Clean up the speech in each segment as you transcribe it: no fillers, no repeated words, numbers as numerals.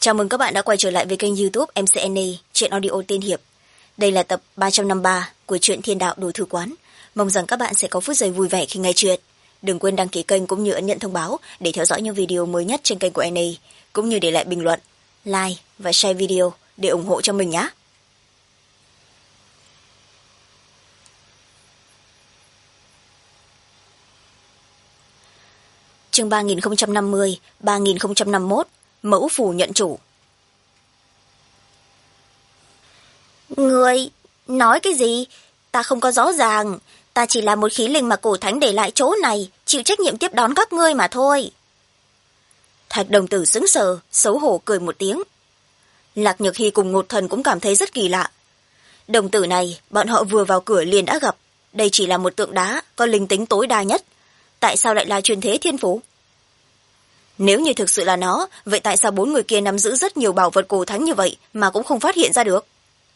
Chào mừng các bạn đã quay trở lại với kênh YouTube MCNA, truyện audio tiên hiệp. Đây là tập 353 của truyện Thiên Đạo Đồ Thư Quán. Mong rằng các bạn sẽ có phút giây vui vẻ khi nghe truyện. Đừng quên đăng ký kênh cũng như ấn nhận thông báo để theo dõi những video mới nhất trên kênh của NA, cũng như để lại bình luận, like và share video để ủng hộ cho mình nhé. Chương 3050, 3051, Mẫu phù nhận chủ. Ngươi nói cái gì? Ta không có rõ ràng. Ta chỉ là một khí linh mà cổ thánh để lại chỗ này, chịu trách nhiệm tiếp đón các ngươi mà thôi. Thạch đồng tử sững sờ, xấu hổ cười một tiếng. Lạc Nhược Hy cùng Ngột Thần cũng cảm thấy rất kỳ lạ. Đồng tử này, bọn họ vừa vào cửa liền đã gặp. Đây chỉ là một tượng đá, có linh tính tối đa nhất. Tại sao lại là truyền thế thiên phú? Nếu như thực sự là nó, vậy tại sao 4 người kia nắm giữ rất nhiều bảo vật cổ thánh như vậy mà cũng không phát hiện ra được?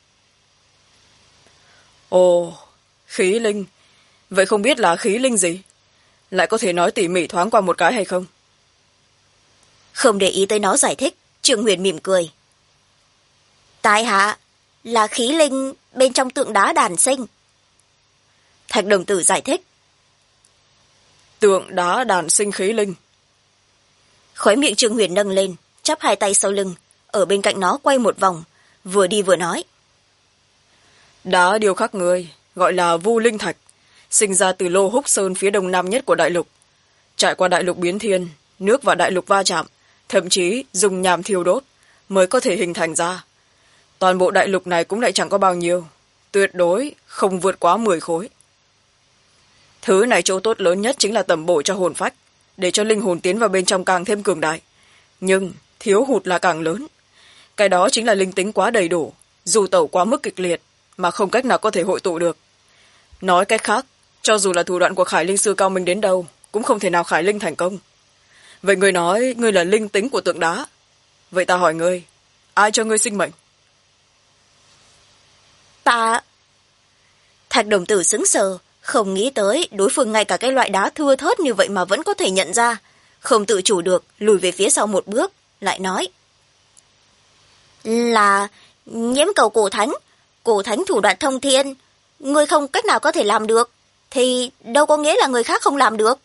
Ồ, khí linh. Vậy không biết là khí linh gì? Lại có thể nói tỉ mỉ thoáng qua một cái hay không? Không để ý tới nó giải thích, Trương Huyền mỉm cười. Tại hạ là khí linh bên trong tượng đá đàn sinh. Thạch đồng tử giải thích. Tượng đá đàn sinh khí linh. Khóe miệng Trương Huyền nâng lên, chắp hai tay sau lưng, ở bên cạnh nó quay một vòng, vừa đi vừa nói. Đá điêu khắc người, gọi là Vu Linh Thạch, sinh ra từ lô húc sơn phía đông nam nhất của đại lục. Trải qua đại lục biến thiên, nước và đại lục va chạm, thậm chí dùng nham thiêu đốt mới có thể hình thành ra. Toàn bộ đại lục này cũng lại chẳng có bao nhiêu, tuyệt đối không vượt quá 10 khối. Thứ này chỗ tốt lớn nhất chính là tẩm bổ cho hồn phách, để cho linh hồn tiến vào bên trong càng thêm cường đại. Nhưng thiếu hụt là càng lớn. Cái đó chính là linh tính quá đầy đủ, dù tẩu quá mức kịch liệt, mà không cách nào có thể hội tụ được. Nói cách khác, cho dù là thủ đoạn của Khải Linh Sư cao minh đến đâu, cũng không thể nào Khải Linh thành công. Vậy ngươi nói ngươi là linh tính của tượng đá. Vậy ta hỏi ngươi, ai cho ngươi sinh mệnh? Ta... Thạch đồng tử sững sờ, không nghĩ tới đối phương ngay cả cái loại đá thưa thớt như vậy mà vẫn có thể nhận ra. Không tự chủ được, lùi về phía sau một bước, lại nói. Là nhiễm cầu cổ thánh thủ đoạn thông thiên. Ngươi không cách nào có thể làm được, thì đâu có nghĩa là người khác không làm được.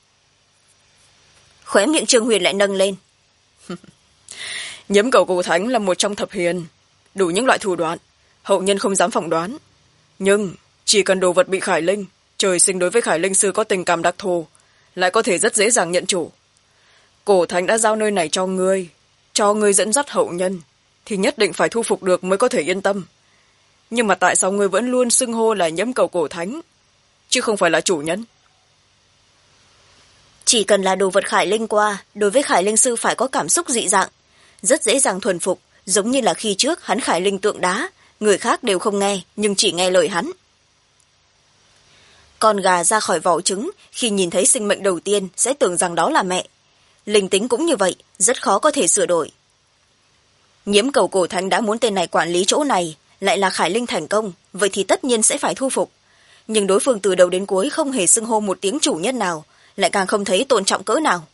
Khóe miệng Trương Huyền lại nâng lên. Nhiễm cầu cổ thánh là một trong thập hiền, đủ những loại thủ đoạn, hậu nhân không dám phỏng đoán. Nhưng chỉ cần đồ vật bị Khải Linh, trời sinh đối với Khải Linh Sư có tình cảm đặc thù, lại có thể rất dễ dàng nhận chủ. Cổ thánh đã giao nơi này cho ngươi dẫn dắt hậu nhân, thì nhất định phải thu phục được mới có thể yên tâm. Nhưng mà tại sao ngươi vẫn luôn xưng hô là nhiễm cầu cổ thánh, chứ không phải là chủ nhân? Chỉ cần là đồ vật Khải Linh qua, đối với Khải Linh Sư phải có cảm xúc dị dạng, rất dễ dàng thuần phục, giống như là khi trước hắn Khải Linh tượng đá, người khác đều không nghe, nhưng chỉ nghe lời hắn. Con gà ra khỏi vỏ trứng, khi nhìn thấy sinh mệnh đầu tiên sẽ tưởng rằng đó là mẹ. Linh tính cũng như vậy, rất khó có thể sửa đổi. Nhiễm cầu cổ thánh đã muốn tên này quản lý chỗ này, lại là Khải Linh thành công, vậy thì tất nhiên sẽ phải thu phục. Nhưng đối phương từ đầu đến cuối không hề xưng hô một tiếng chủ nhân nào, lại càng không thấy tôn trọng cỡ nào.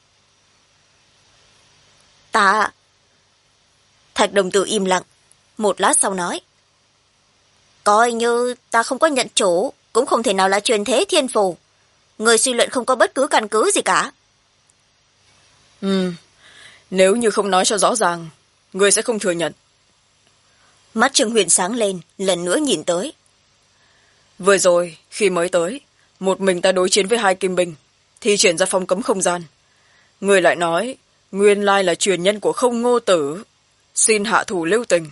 Ta... Thạch đồng tử im lặng, một lát sau nói. Coi như ta không có nhận chủ, cũng không thể nào là truyền thế thiên phù. Người suy luận không có bất cứ căn cứ gì cả. Nếu như không nói cho rõ ràng, ngươi sẽ không thừa nhận. Mắt Trương Huyền sáng lên, lần nữa nhìn tới. Vừa rồi, khi mới tới, một mình ta đối chiến với 2 kim binh, thi triển ra phong cấm không gian. Ngươi lại nói, nguyên lai là truyền nhân của Không Ngô Tử, xin hạ thủ lưu tình.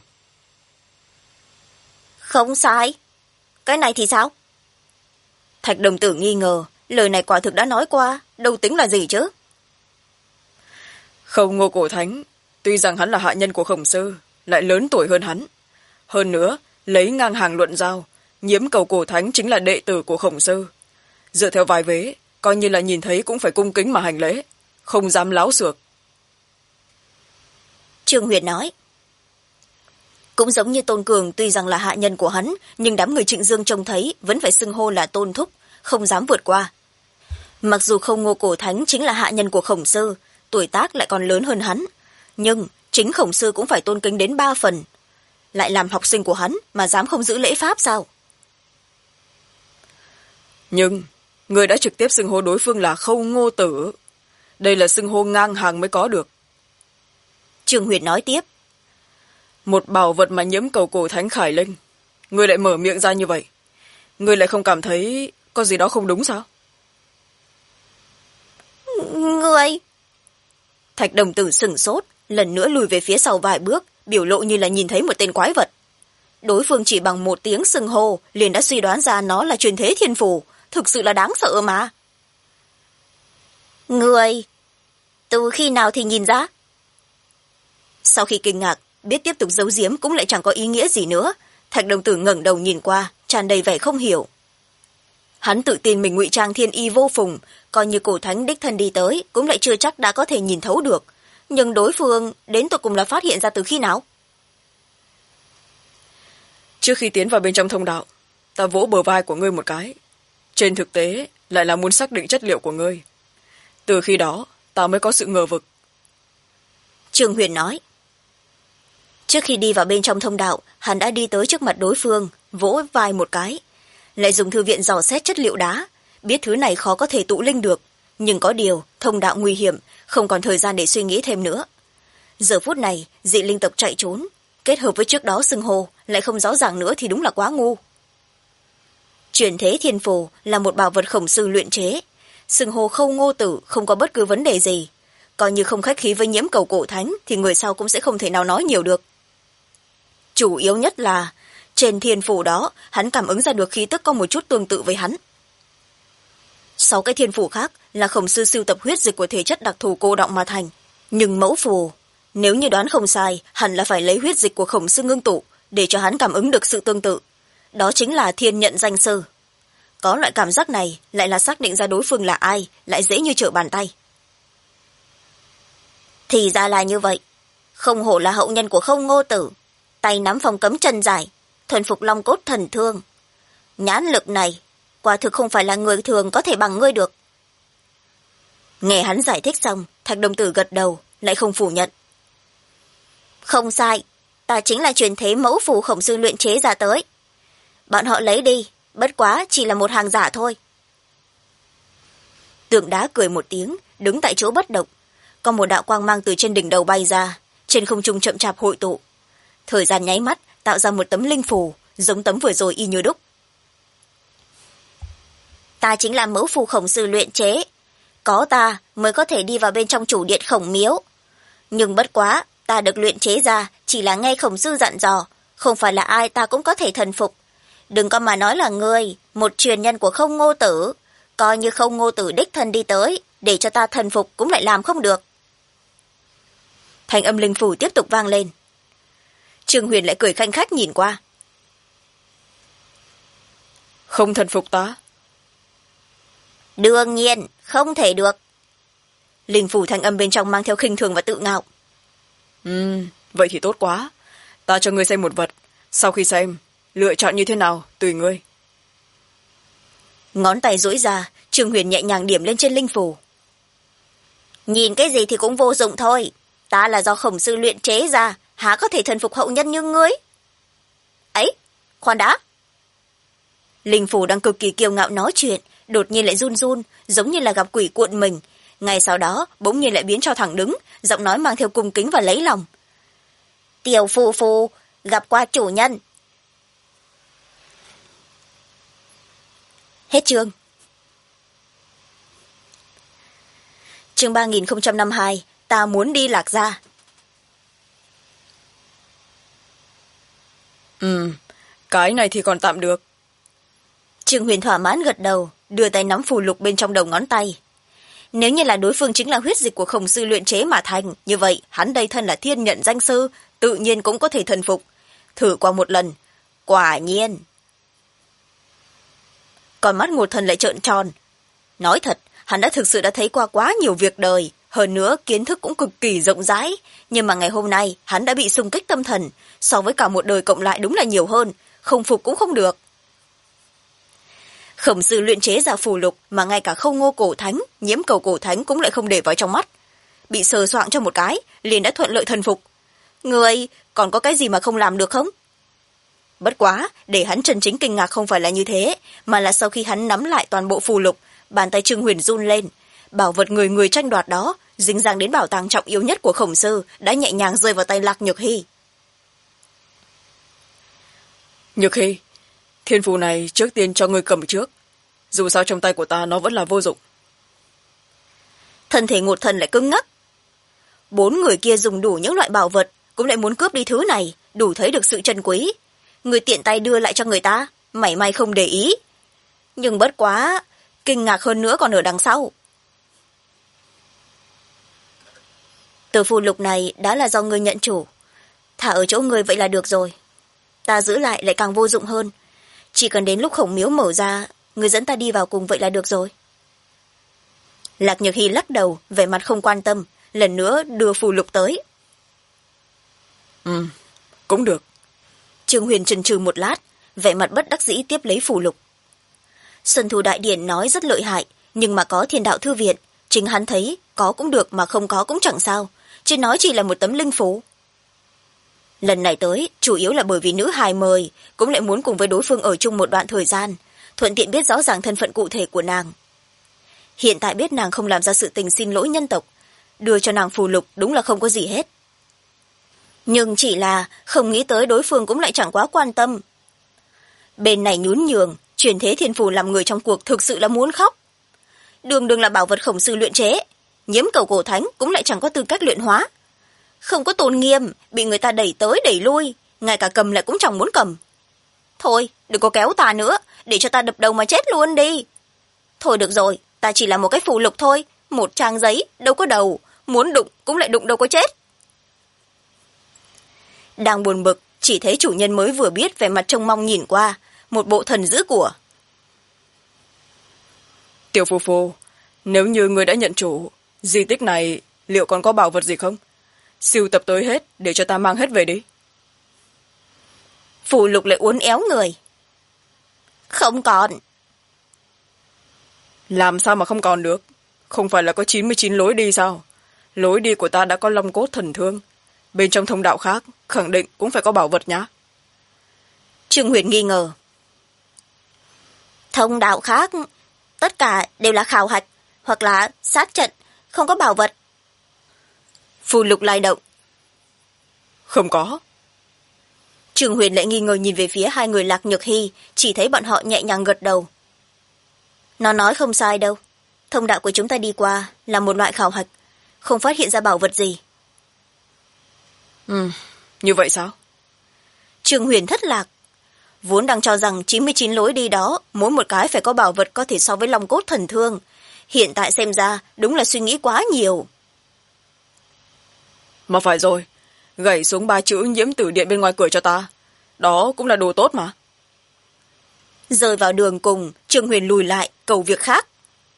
Không sai. Cái này thì sao? Thạch đồng tử nghi ngờ, lời này quả thực đã nói qua, đâu tính là gì chứ? Không Ngô Cổ Thánh, tuy rằng hắn là hạ nhân của Khổng Sư, lại lớn tuổi hơn hắn. Hơn nữa, lấy ngang hàng luận giao, nhiễm cầu Cổ Thánh chính là đệ tử của Khổng Sư. Dựa theo vài vế, coi như là nhìn thấy cũng phải cung kính mà hành lễ, không dám láo xược. Trương Huyền nói. Cũng giống như Tôn Cường tuy rằng là hạ nhân của hắn, nhưng đám người Trịnh Dương trông thấy vẫn phải xưng hô là Tôn Thúc, không dám vượt qua. Mặc dù Không Ngô Cổ Thánh chính là hạ nhân của Khổng Sư, tuổi tác lại còn lớn hơn hắn, nhưng chính khổng sư cũng phải tôn kính đến 3 phần. Lại làm học sinh của hắn mà dám không giữ lễ pháp sao? Nhưng người đã trực tiếp xưng hô đối phương là Khâu Ngô Tử. Đây là xưng hô ngang hàng mới có được. Trương Huyền nói tiếp. Một bảo vật mà nhiễm cầu cổ thánh khải linh, người lại mở miệng ra như vậy, người lại không cảm thấy có gì đó không đúng sao? Người... Thạch đồng tử sửng sốt, lần nữa lùi về phía sau vài bước, biểu lộ như là nhìn thấy một tên quái vật. Đối phương chỉ bằng một tiếng xưng hô liền đã suy đoán ra nó là truyền thế thiên phù, thực sự là đáng sợ mà. Người... từ khi nào thì nhìn ra? Sau khi kinh ngạc, biết tiếp tục giấu giếm cũng lại chẳng có ý nghĩa gì nữa, Thạch đồng tử ngẩng đầu nhìn qua, tràn đầy vẻ không hiểu. Hắn tự tin mình ngụy trang thiên y vô phùng, coi như cổ thánh đích thân đi tới cũng lại chưa chắc đã có thể nhìn thấu được, nhưng đối phương đến tột cùng là phát hiện ra từ khi nào? Trước khi tiến vào bên trong thông đạo, ta vỗ bờ vai của ngươi một cái, trên thực tế lại là muốn xác định chất liệu của ngươi. Từ khi đó ta mới có sự ngờ vực. Trương Huyền nói. Trước khi đi vào bên trong thông đạo, hắn đã đi tới trước mặt đối phương, vỗ vai một cái, lại dùng thư viện dò xét chất liệu đá, biết thứ này khó có thể tụ linh được, nhưng có điều thông đạo nguy hiểm, không còn thời gian để suy nghĩ thêm nữa. Giờ phút này dị linh tộc chạy trốn, kết hợp với trước đó xưng hô lại không rõ ràng nữa thì đúng là quá ngu. Truyền thế thiên phù là một bảo vật khổng sư luyện chế, xưng hô Khâu Ngô Tử không có bất cứ vấn đề gì, coi như không khách khí với nhiễm cầu cổ thánh thì người sau cũng sẽ không thể nào nói nhiều được. Chủ yếu nhất là trên thiên phù đó hắn cảm ứng ra được khí tức có một chút tương tự với hắn. 6 cái thiên phù khác là khổng sư sưu tập huyết dịch của thể chất đặc thù cô đọng mà thành, nhưng mẫu phù, nếu như đoán không sai, hẳn là phải lấy huyết dịch của khổng sư ngưng tụ để cho hắn cảm ứng được sự tương tự. Đó chính là thiên nhận danh sư. Có loại cảm giác này lại là xác định ra đối phương là ai, lại dễ như trở bàn tay. Thì ra là như vậy. Không hổ là hậu nhân của Khâu Ngô Tử, tay nắm phong cấm chân dài, thuần phục long cốt thần thương. Nhãn lực này quả thực không phải là người thường có thể bằng ngươi được. Nghe hắn giải thích xong, Thạch đồng tử gật đầu, lại không phủ nhận. Không sai, ta chính là truyền thế mẫu phù khổng sư luyện chế ra tới. Bọn họ lấy đi, bất quá chỉ là một hàng giả thôi. Tượng đá cười một tiếng, đứng tại chỗ bất động. Có một đạo quang mang từ trên đỉnh đầu bay ra, trên không trung chậm chạp hội tụ. Thời gian nháy mắt tạo ra một tấm linh phù, giống tấm vừa rồi y như đúc. Ta chính là mẫu phù khổng sư luyện chế, có ta mới có thể đi vào bên trong chủ điện khổng miếu. Nhưng bất quá, ta được luyện chế ra chỉ là nghe khổng sư dặn dò, không phải là ai ta cũng có thể thần phục. Đừng có mà nói là ngươi, một truyền nhân của Khâu Ngô Tử, coi như Khâu Ngô Tử đích thân đi tới, để cho ta thần phục cũng lại làm không được. Thanh âm linh phù tiếp tục vang lên. Trương Huyền lại cười khanh khách nhìn qua. Không thần phục ta? Đương nhiên, không thể được. Linh phù thanh âm bên trong mang theo khinh thường và tự ngạo. Vậy thì tốt quá. Ta cho ngươi xem một vật. Sau khi xem, lựa chọn như thế nào, tùy ngươi. Ngón tay duỗi ra, Trương Huyền nhẹ nhàng điểm lên trên linh phù. Nhìn cái gì thì cũng vô dụng thôi. Ta là do khổng sư luyện chế ra, há có thể thần phục hậu nhân như ngươi? Ấy, khoan đã. Linh phù đang cực kỳ kiêu ngạo nói chuyện, đột nhiên lại run run, giống như là gặp quỷ cuộn mình. Ngay sau đó, bỗng nhiên lại biến cho thẳng đứng, giọng nói mang theo cung kính và lấy lòng. Tiểu phù phù, gặp qua chủ nhân. Hết chương. Chương 3052, ta muốn đi Lạc Gia. Cái này thì còn tạm được. Trương Huyền thỏa mãn gật đầu, đưa tay nắm phù lục bên trong đầu ngón tay. Nếu như là đối phương chính là huyết dịch của khổng sư luyện chế mà thành, như vậy hắn đây thân là thiên nhận danh sư, tự nhiên cũng có thể thần phục. Thử qua một lần, quả nhiên. Còn mắt Ngột Thần lại trợn tròn. Nói thật, hắn đã thực sự đã thấy qua quá nhiều việc đời, hơn nữa kiến thức cũng cực kỳ rộng rãi, nhưng mà ngày hôm nay hắn đã bị xung kích tâm thần, so với cả một đời cộng lại đúng là nhiều hơn, không phục cũng không được. Khổng sư luyện chế ra phù lục mà ngay cả Khâu Ngô cổ thánh, nhiễm cầu cổ thánh cũng lại không để vào trong mắt. Bị sờ soạng cho một cái, liền đã thuận lợi thần phục. Người còn có cái gì mà không làm được không? Bất quá, để hắn chân chính kinh ngạc không phải là như thế, mà là sau khi hắn nắm lại toàn bộ phù lục, bàn tay Trương Huyền run lên. Bảo vật người người tranh đoạt đó, dính dáng đến bảo tàng trọng yếu nhất của Khổng Sư, đã nhẹ nhàng rơi vào tay Lạc Nhược Hy. Nhược Hy, thiên phù này trước tiên cho ngươi cầm trước. Dù sao trong tay của ta nó vẫn là vô dụng. Thân thể Ngột Thần lại cứng ngắc. 4 người kia dùng đủ những loại bảo vật, cũng lại muốn cướp đi thứ này, đủ thấy được sự trân quý. Người tiện tay đưa lại cho người ta, mảy may không để ý. Nhưng bất quá, kinh ngạc hơn nữa còn ở đằng sau. Từ phù lục này đã là do người nhận chủ. Thả ở chỗ người vậy là được rồi. Ta giữ lại càng vô dụng hơn. Chỉ cần đến lúc Khổng Miếu mở ra, người dẫn ta đi vào cùng vậy là được rồi. Lạc Nhược Hy lắc đầu, vẻ mặt không quan tâm, lần nữa đưa phù lục tới. Cũng được. Trương Huyền chần chừ một lát, vẻ mặt bất đắc dĩ tiếp lấy phù lục. Xuân Thu Đại Điển nói rất lợi hại, nhưng mà có Thiên Đạo Thư Viện, chính hắn thấy có cũng được mà không có cũng chẳng sao, chứ nói chỉ là một tấm linh phù. Lần này tới, chủ yếu là bởi vì nữ hài mời, cũng lại muốn cùng với đối phương ở chung một đoạn thời gian, thuận tiện biết rõ ràng thân phận cụ thể của nàng. Hiện tại biết nàng không làm ra sự tình xin lỗi nhân tộc, đưa cho nàng phù lục đúng là không có gì hết. Nhưng chỉ là không nghĩ tới đối phương cũng lại chẳng quá quan tâm. Bên này nhún nhường, truyền thế thiên phù làm người trong cuộc thực sự là muốn khóc. Đường đường là bảo vật Khổng Sư luyện chế, nhiễm cầu cổ thánh cũng lại chẳng có tư cách luyện hóa. Không có tôn nghiêm, bị người ta đẩy tới đẩy lui, ngay cả cầm lại cũng chẳng muốn cầm. Thôi, đừng có kéo ta nữa, để cho ta đập đầu mà chết luôn đi. Thôi được rồi, ta chỉ là một cái phù lục thôi, một trang giấy, đâu có đầu, muốn đụng cũng lại đụng đâu có chết. Đang buồn bực, chỉ thấy chủ nhân mới vừa biết vẻ mặt trông mong nhìn qua, một bộ thần dữ của. Tiểu phù phù, nếu như ngươi đã nhận chủ, di tích này liệu còn có bảo vật gì không? Sưu tập tới hết, để cho ta mang hết về đi. Phù lục lại uốn éo người. Không còn. Làm sao mà không còn được? Không phải là có 99 lối đi sao? Lối đi của ta đã có long cốt thần thương. Bên trong thông đạo khác, khẳng định cũng phải có bảo vật nhá. Trương Huyền nghi ngờ. Thông đạo khác, tất cả đều là khảo hạch, hoặc là sát trận, không có bảo vật. Phù lục lay động. Không có. Trương Huyền lại nghi ngờ nhìn về phía hai người Lạc Nhược Hy, chỉ thấy bọn họ nhẹ nhàng gật đầu. Nó nói không sai đâu. Thông đạo của chúng ta đi qua là một loại khảo hạch, không phát hiện ra bảo vật gì. Như vậy sao? Trương Huyền thất lạc. Vốn đang cho rằng 99 lối đi đó, mỗi một cái phải có bảo vật có thể so với long cốt thần thương. Hiện tại xem ra, đúng là suy nghĩ quá nhiều. Mà phải rồi, gảy xuống 3 chữ nhiễm tử điện bên ngoài cửa cho ta. Đó cũng là đồ tốt mà. Rơi vào đường cùng, Trương Huyền lùi lại, cầu việc khác.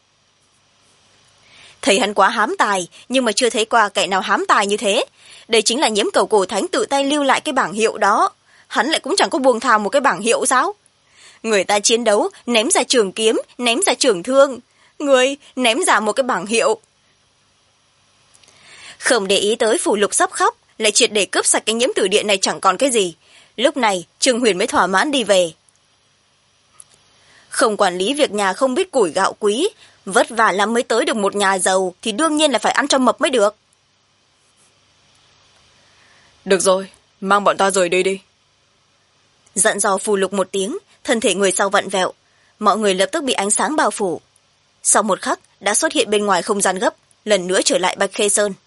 Thấy hắn quá hám tài, nhưng mà chưa thấy qua kẻ nào hám tài như thế. Đây chính là nhiễm cầu cổ thánh tự tay lưu lại cái bảng hiệu đó. Hắn lại cũng chẳng có buông thà một cái bảng hiệu sao? Người ta chiến đấu, ném ra trường kiếm, ném ra trường thương. Người ném ra một cái bảng hiệu. Không để ý tới phù lục sắp khóc, lại triệt để cướp sạch cái nhiễm tử điện này chẳng còn cái gì. Lúc này, Trương Huyền mới thỏa mãn đi về. Không quản lý việc nhà không biết củi gạo quý, vất vả lắm mới tới được một nhà giàu thì đương nhiên là phải ăn cho mập mới được. Được rồi, mang bọn ta rời đi đi. Dặn dò phù lục một tiếng, thân thể người sau vặn vẹo, mọi người lập tức bị ánh sáng bao phủ. Sau một khắc đã xuất hiện bên ngoài không gian gấp, lần nữa trở lại Bạch Khê Sơn.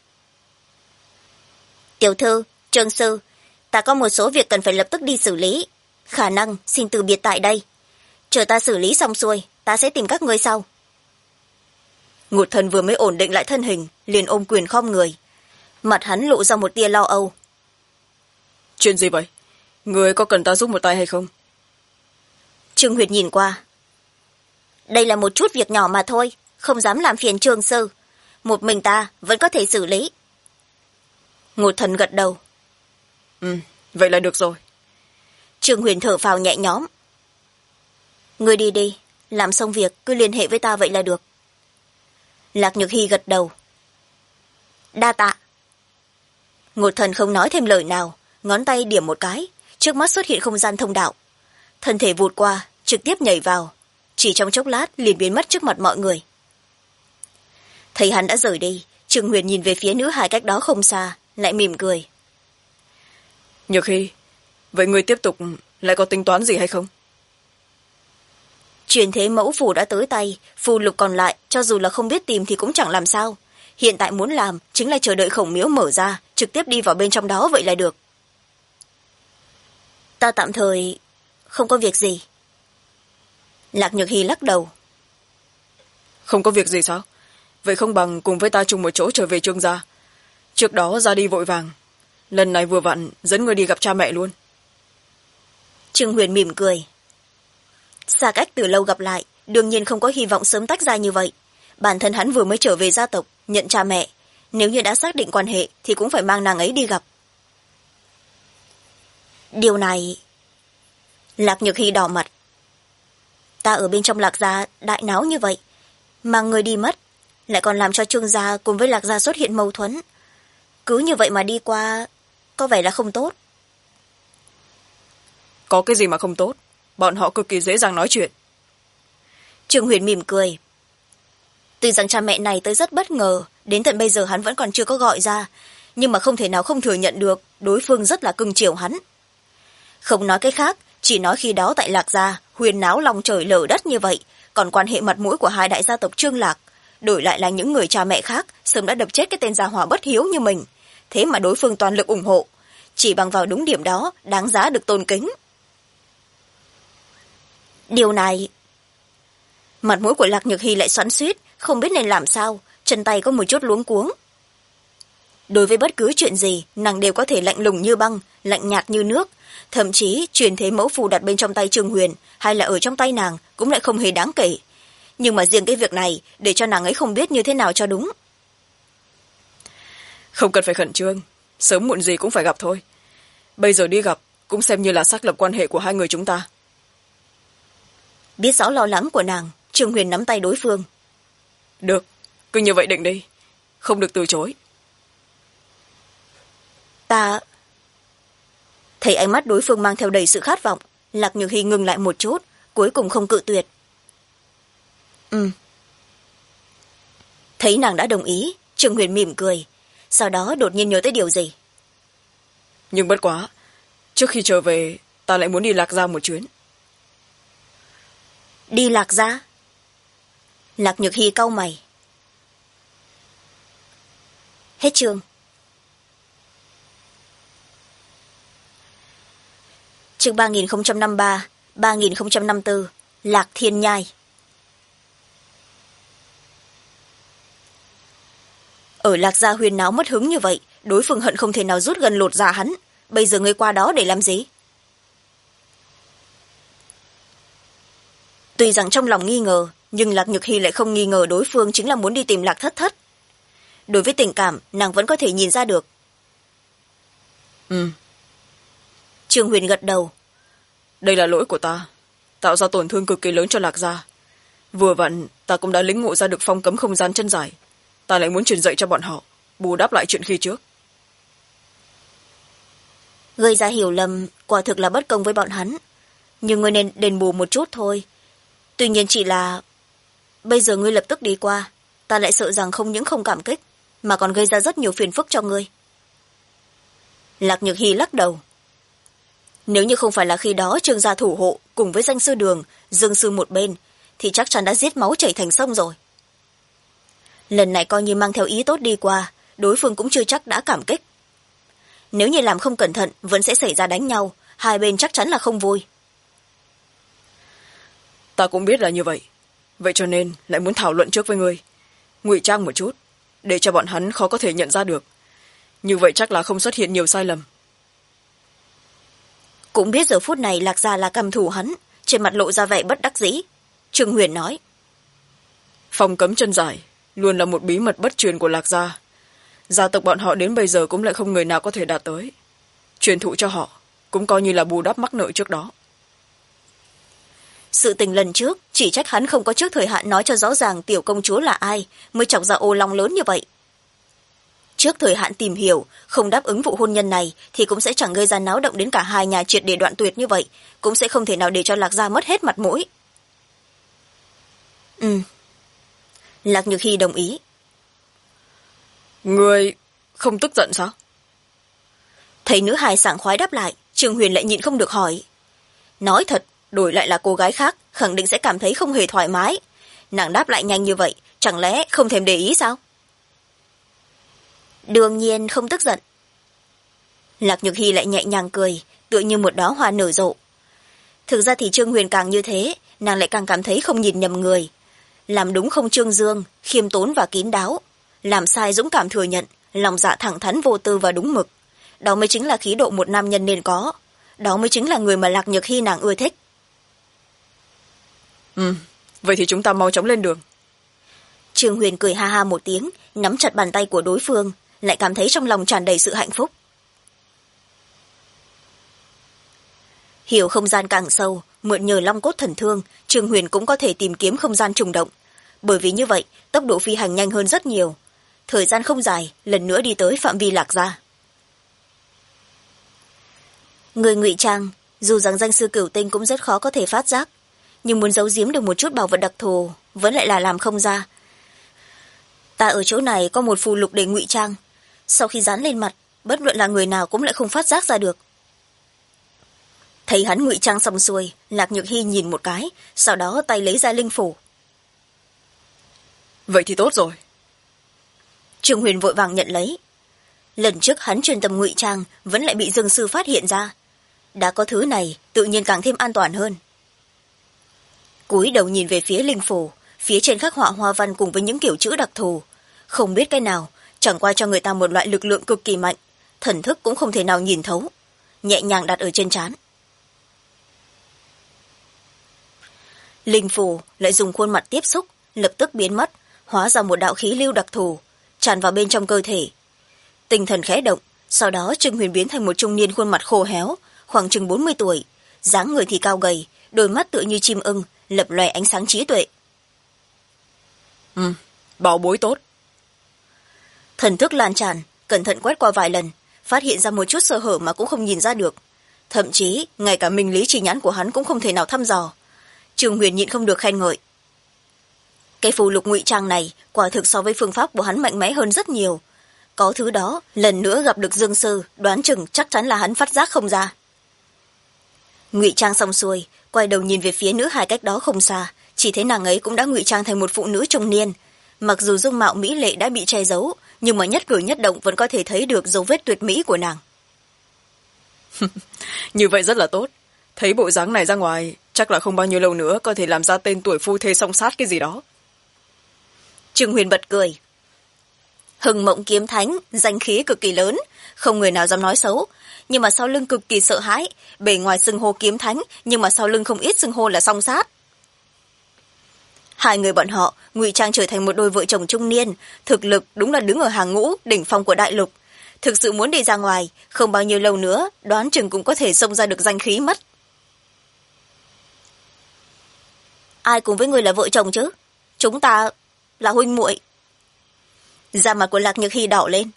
Tiểu thư, Trương sư, ta có một số việc cần phải lập tức đi xử lý, khả năng xin từ biệt tại đây. Chờ ta xử lý xong xuôi, ta sẽ tìm các ngươi sau. Ngụt Thần vừa mới ổn định lại thân hình, liền ôm quyền khom người. Mặt hắn lộ ra một tia lo âu. Chuyện gì vậy? Người có cần ta giúp một tay hay không? Trương Huyệt nhìn qua. Đây là một chút việc nhỏ mà thôi, không dám làm phiền Trương sư. Một mình ta vẫn có thể xử lý. Ngụt Thần gật đầu. Vậy là được rồi. Trương Huyền thở phào nhẹ nhõm. Ngươi đi đi, làm xong việc cứ liên hệ với ta vậy là được. Lạc Nhược Hy gật đầu. Đa tạ. Ngột thần không nói thêm lời nào, ngón tay điểm một cái, trước mắt xuất hiện không gian thông đạo. Thân thể vụt qua, trực tiếp nhảy vào, chỉ trong chốc lát liền biến mất trước mặt mọi người. Thấy hắn đã rời đi, Trương Huyền nhìn về phía nữ hài cách đó không xa, lại mỉm cười. Nhược Hy, vậy người tiếp tục lại có tính toán gì hay không? Truyền thế mẫu phù đã tới tay, phù lục còn lại cho dù là không biết tìm thì cũng chẳng làm sao. Hiện tại muốn làm chính là chờ đợi khổng miếu mở ra, trực tiếp đi vào bên trong đó vậy là được. Ta tạm thời không có việc gì. Lạc Nhược Hy lắc đầu. Không có việc gì sao? Vậy không bằng cùng với ta chung một chỗ trở về Trương gia. Trước đó ra đi vội vàng, lần này vừa vặn dẫn người đi gặp cha mẹ luôn. Trương Huyền mỉm cười. Xa cách từ lâu gặp lại, đương nhiên không có hy vọng sớm tách ra như vậy. Bản thân hắn vừa mới trở về gia tộc, nhận cha mẹ. Nếu như đã xác định quan hệ thì cũng phải mang nàng ấy đi gặp. Điều này... Lạc Nhược Hy đỏ mặt. Ta ở bên trong Lạc gia đại náo như vậy, mà người đi mất, lại còn làm cho Trương gia cùng với Lạc gia xuất hiện mâu thuẫn. Cứ như vậy mà đi qua, có vẻ là không tốt. Có cái gì mà không tốt? Bọn họ cực kỳ dễ dàng nói chuyện. Trương Huyền mỉm cười. Tuy rằng cha mẹ này tới rất bất ngờ, đến tận bây giờ hắn vẫn còn chưa có gọi ra, nhưng mà không thể nào không thừa nhận được đối phương rất là cưng chiều hắn. Không nói cái khác, chỉ nói khi đó tại Lạc gia huyền náo lòng trời lở đất như vậy, còn quan hệ mặt mũi của hai đại gia tộc Trương Lạc đổi lại là những người cha mẹ khác sớm đã đập chết cái tên gia hỏa bất hiếu như mình, thế mà đối phương toàn lực ủng hộ, chỉ bằng vào đúng điểm đó đáng giá được tôn kính. Điều này... Mặt mũi của Lạc Nhược Hy lại xoắn xuýt, không biết nên làm sao, chân tay có một chút luống cuống. Đối với bất cứ chuyện gì, nàng đều có thể lạnh lùng như băng, lạnh nhạt như nước, thậm chí truyền thế mẫu phù đặt bên trong tay Trương Huyền hay là ở trong tay nàng cũng lại không hề đáng kể. Nhưng mà riêng cái việc này để cho nàng ấy không biết như thế nào cho đúng. Không cần phải khẩn trương, sớm muộn gì cũng phải gặp thôi. Bây giờ đi gặp cũng xem như là xác lập quan hệ của hai người chúng ta. Biết rõ lo lắng của nàng, Trương Huyền nắm tay đối phương. Được, cứ như vậy định đi, không được từ chối. Ta... Thấy ánh mắt đối phương mang theo đầy sự khát vọng, Lạc Nhược Hy ngừng lại một chút, cuối cùng không cự tuyệt. Thấy nàng đã đồng ý, Trương Huyền mỉm cười, sau đó đột nhiên nhớ tới điều gì. Nhưng bất quá, trước khi trở về, ta lại muốn đi Lạc gia một chuyến. Đi Lạc gia? Lạc Nhược Hy cau mày. Hết chương. Chương 3053, 3054, Lạc Thiên Nhai. Ở Lạc gia huyền náo mất hứng như vậy, đối phương hận không thể nào rút gần lột ra hắn. Bây giờ ngươi qua đó để làm gì? Tuy rằng trong lòng nghi ngờ, nhưng Lạc Nhược Hy lại không nghi ngờ đối phương chính là muốn đi tìm Lạc Thất Thất. Đối với tình cảm, nàng vẫn có thể nhìn ra được. Trương Huyền gật đầu. Đây là lỗi của ta, tạo ra tổn thương cực kỳ lớn cho Lạc gia. Vừa vặn, ta cũng đã lĩnh ngộ ra được phong cấm không gian chân dài. Ta lại muốn truyền dạy cho bọn họ, bù đắp lại chuyện khi trước. Gây ra hiểu lầm, quả thực là bất công với bọn hắn. Nhưng ngươi nên đền bù một chút thôi. Tuy nhiên chỉ là... Bây giờ ngươi lập tức đi qua, ta lại sợ rằng không những không cảm kích, mà còn gây ra rất nhiều phiền phức cho ngươi. Lạc Nhược Hy lắc đầu. Nếu như không phải là khi đó Trương gia thủ hộ cùng với danh sư Đường, Dương sư một bên, thì chắc chắn đã giết máu chảy thành sông rồi. Lần này coi như mang theo ý tốt đi qua, đối phương cũng chưa chắc đã cảm kích. Nếu như làm không cẩn thận vẫn sẽ xảy ra đánh nhau, hai bên chắc chắn là không vui. Ta cũng biết là như vậy, vậy cho nên lại muốn thảo luận trước với ngươi, ngụy trang một chút để cho bọn hắn khó có thể nhận ra được, như vậy chắc là không xuất hiện nhiều sai lầm. Cũng biết giờ phút này Lạc gia là căm thù hắn, trên mặt lộ ra vẻ bất đắc dĩ. Trương Huyền nói, Phong cấm chân dài luôn là một bí mật bất truyền của Lạc gia. Gia tộc bọn họ đến bây giờ cũng lại không người nào có thể đạt tới. Truyền thụ cho họ cũng coi như là bù đắp mắc nợ trước đó. Sự tình lần trước chỉ trách hắn không có trước thời hạn nói cho rõ ràng tiểu công chúa là ai, mới chọc ra ô long lớn như vậy. Trước thời hạn tìm hiểu, không đáp ứng vụ hôn nhân này thì cũng sẽ chẳng gây ra náo động đến cả hai nhà triệt để đoạn tuyệt như vậy, cũng sẽ không thể nào để cho Lạc Gia mất hết mặt mũi. Lạc Nhược Hy đồng ý. Người không tức giận sao? Thấy nữ hài sảng khoái đáp lại, Trương Huyền lại nhịn không được hỏi. Nói thật, đổi lại là cô gái khác, khẳng định sẽ cảm thấy không hề thoải mái. Nàng đáp lại nhanh như vậy, chẳng lẽ không thèm để ý sao? Đương nhiên không tức giận. Lạc Nhược Hy lại nhẹ nhàng cười, tựa như một đóa hoa nở rộ. Thực ra thì Trương Huyền càng như thế, nàng lại càng cảm thấy không nhìn nhầm người. Làm đúng không trương dương, khiêm tốn và kín đáo. Làm sai dũng cảm thừa nhận, lòng dạ thẳng thắn vô tư và đúng mực. Đó mới chính là khí độ một nam nhân nên có. Đó mới chính là người mà Lạc Nhược Hy nàng ưa thích. Vậy thì chúng ta mau chóng lên đường. Trương Huyền cười ha ha một tiếng, nắm chặt bàn tay của đối phương, lại cảm thấy trong lòng tràn đầy sự hạnh phúc. Hiểu không gian càng sâu, mượn nhờ long cốt thần thương, Trương Huyền cũng có thể tìm kiếm không gian trùng động. Bởi vì như vậy, tốc độ phi hành nhanh hơn rất nhiều. Thời gian không dài, lần nữa đi tới phạm vi Lạc Gia. Người ngụy trang, dù rằng danh sư Cửu Tinh cũng rất khó có thể phát giác, nhưng muốn giấu giếm được một chút bảo vật đặc thù, vẫn lại là làm không ra. Ta ở chỗ này có một phù lục để ngụy trang, sau khi dán lên mặt, bất luận là người nào cũng lại không phát giác ra được. Thấy hắn ngụy trang xong xuôi, Lạc Nhược Hy nhìn một cái, sau đó tay lấy ra linh phủ. Vậy thì tốt rồi. Trương Huyền vội vàng nhận lấy. Lần trước hắn chuyên tâm ngụy trang, vẫn lại bị Dương sư phát hiện ra. Đã có thứ này, tự nhiên càng thêm an toàn hơn. Cúi đầu nhìn về phía linh phủ, phía trên khắc họa hoa văn cùng với những kiểu chữ đặc thù. Không biết cái nào, chẳng qua cho người ta một loại lực lượng cực kỳ mạnh, thần thức cũng không thể nào nhìn thấu. Nhẹ nhàng đặt ở trên trán. Linh phủ lại dùng khuôn mặt tiếp xúc, lập tức biến mất, hóa ra một đạo khí lưu đặc thù, tràn vào bên trong cơ thể. Tinh thần khẽ động, sau đó Trương Huyền biến thành một trung niên khuôn mặt khô héo, khoảng chừng 40 tuổi, dáng người thì cao gầy, đôi mắt tựa như chim ưng, lập lòe ánh sáng trí tuệ. Bảo bối tốt. Thần thức lan tràn, cẩn thận quét qua vài lần, phát hiện ra một chút sơ hở mà cũng không nhìn ra được. Thậm chí, ngay cả minh lý chi nhãn của hắn cũng không thể nào thăm dò. Trương Huyền nhịn không được khen ngợi. Cái phù lục ngụy trang này quả thực so với phương pháp của hắn mạnh mẽ hơn rất nhiều. Có thứ đó, lần nữa gặp được Dương sư, đoán chừng chắc chắn là hắn phát giác không ra. Ngụy trang xong xuôi, quay đầu nhìn về phía nữ hài cách đó không xa, chỉ thấy nàng ấy cũng đã ngụy trang thành một phụ nữ trung niên. Mặc dù dung mạo mỹ lệ đã bị che giấu, nhưng mà nhất cử nhất động vẫn có thể thấy được dấu vết tuyệt mỹ của nàng. Như vậy rất là tốt. Thấy bộ dáng này ra ngoài, chắc là không bao nhiêu lâu nữa có thể làm ra tên tuổi phu thê song sát cái gì đó. Trương Huyền bật cười. Hừng Mộng Kiếm Thánh, danh khí cực kỳ lớn, không người nào dám nói xấu, nhưng mà sau lưng cực kỳ sợ hãi, bề ngoài xưng hô kiếm thánh, nhưng mà sau lưng không ít xưng hô là song sát. Hai người bọn họ ngụy trang trở thành một đôi vợ chồng trung niên, thực lực đúng là đứng ở hàng ngũ đỉnh phong của đại lục. Thực sự muốn đi ra ngoài, không bao nhiêu lâu nữa, đoán chừng cũng có thể xông ra được danh khí mất. Ai cùng với người là vợ chồng chứ? Chúng ta là huynh muội. Da mặt của Lạc Nhược Hy đỏ lên.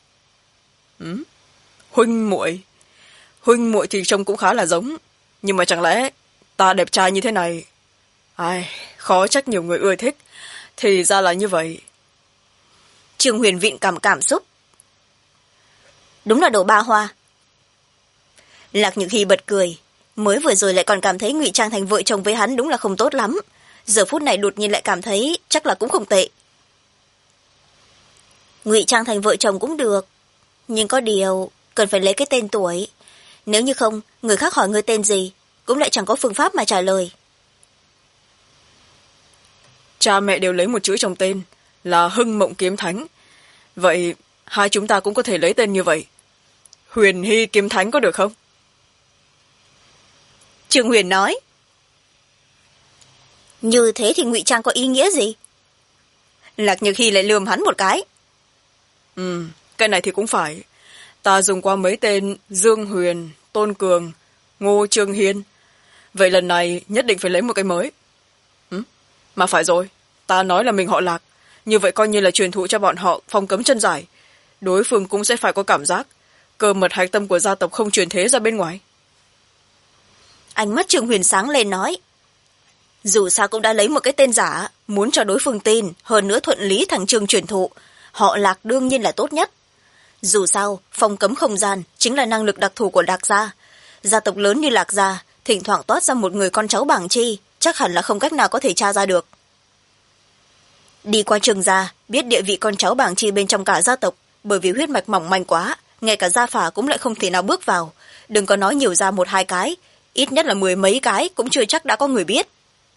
Huynh muội? Huynh muội thì trông cũng khá là giống, nhưng mà chẳng lẽ ta đẹp trai như thế này? Ai, khó trách nhiều người ưa thích. Thì ra là như vậy. Trương Huyền vịn cảm xúc. Đúng là đồ ba hoa. Lạc Nhược Hy bật cười. Mới vừa rồi lại còn cảm thấy ngụy trang thành vợ chồng với hắn đúng là không tốt lắm. Giờ phút này đột nhiên lại cảm thấy chắc là cũng không tệ. Ngụy trang thành vợ chồng cũng được, nhưng có điều cần phải lấy cái tên tuổi. Nếu như không, người khác hỏi ngươi tên gì cũng lại chẳng có phương pháp mà trả lời. Cha mẹ đều lấy một chữ trong tên là Hưng Mộng Kiếm Thánh, vậy hai chúng ta cũng có thể lấy tên như vậy. Huyền Hy Kiếm Thánh có được không? Trương Huyền nói. Như thế thì ngụy trang có ý nghĩa gì? Lạc Nhược Hy lại lườm hắn một cái. Cái này thì cũng phải. Ta dùng qua mấy tên Dương Huyền, Tôn Cường, Ngô Trương Hiên. Vậy lần này nhất định phải lấy một cái mới. Mà phải rồi, ta nói là mình họ Lạc, như vậy coi như là truyền thụ cho bọn họ phong cấm chân giải. đối phương cũng sẽ phải có cảm giác cơ mật hạch tâm của gia tộc không truyền thế ra bên ngoài. Ánh mắt Trương Huyền sáng lên nói, dù sao cũng đã lấy một cái tên giả, muốn cho đối phương tin, hơn nữa thuận lý thành chương truyền thụ, họ Lạc đương nhiên là tốt nhất. Dù sao, phong cấm không gian chính là năng lực đặc thù của Lạc gia. Gia tộc lớn như Lạc gia, thỉnh thoảng toát ra một người con cháu bảng chi, chắc hẳn là không cách nào có thể tra ra được. Đi qua Trương gia, biết địa vị con cháu bảng chi bên trong cả gia tộc, bởi vì huyết mạch mỏng manh quá, ngay cả gia phả cũng lại không thể nào bước vào. Đừng có nói nhiều ra một hai cái, ít nhất là 10 mấy cái cũng chưa chắc đã có người biết.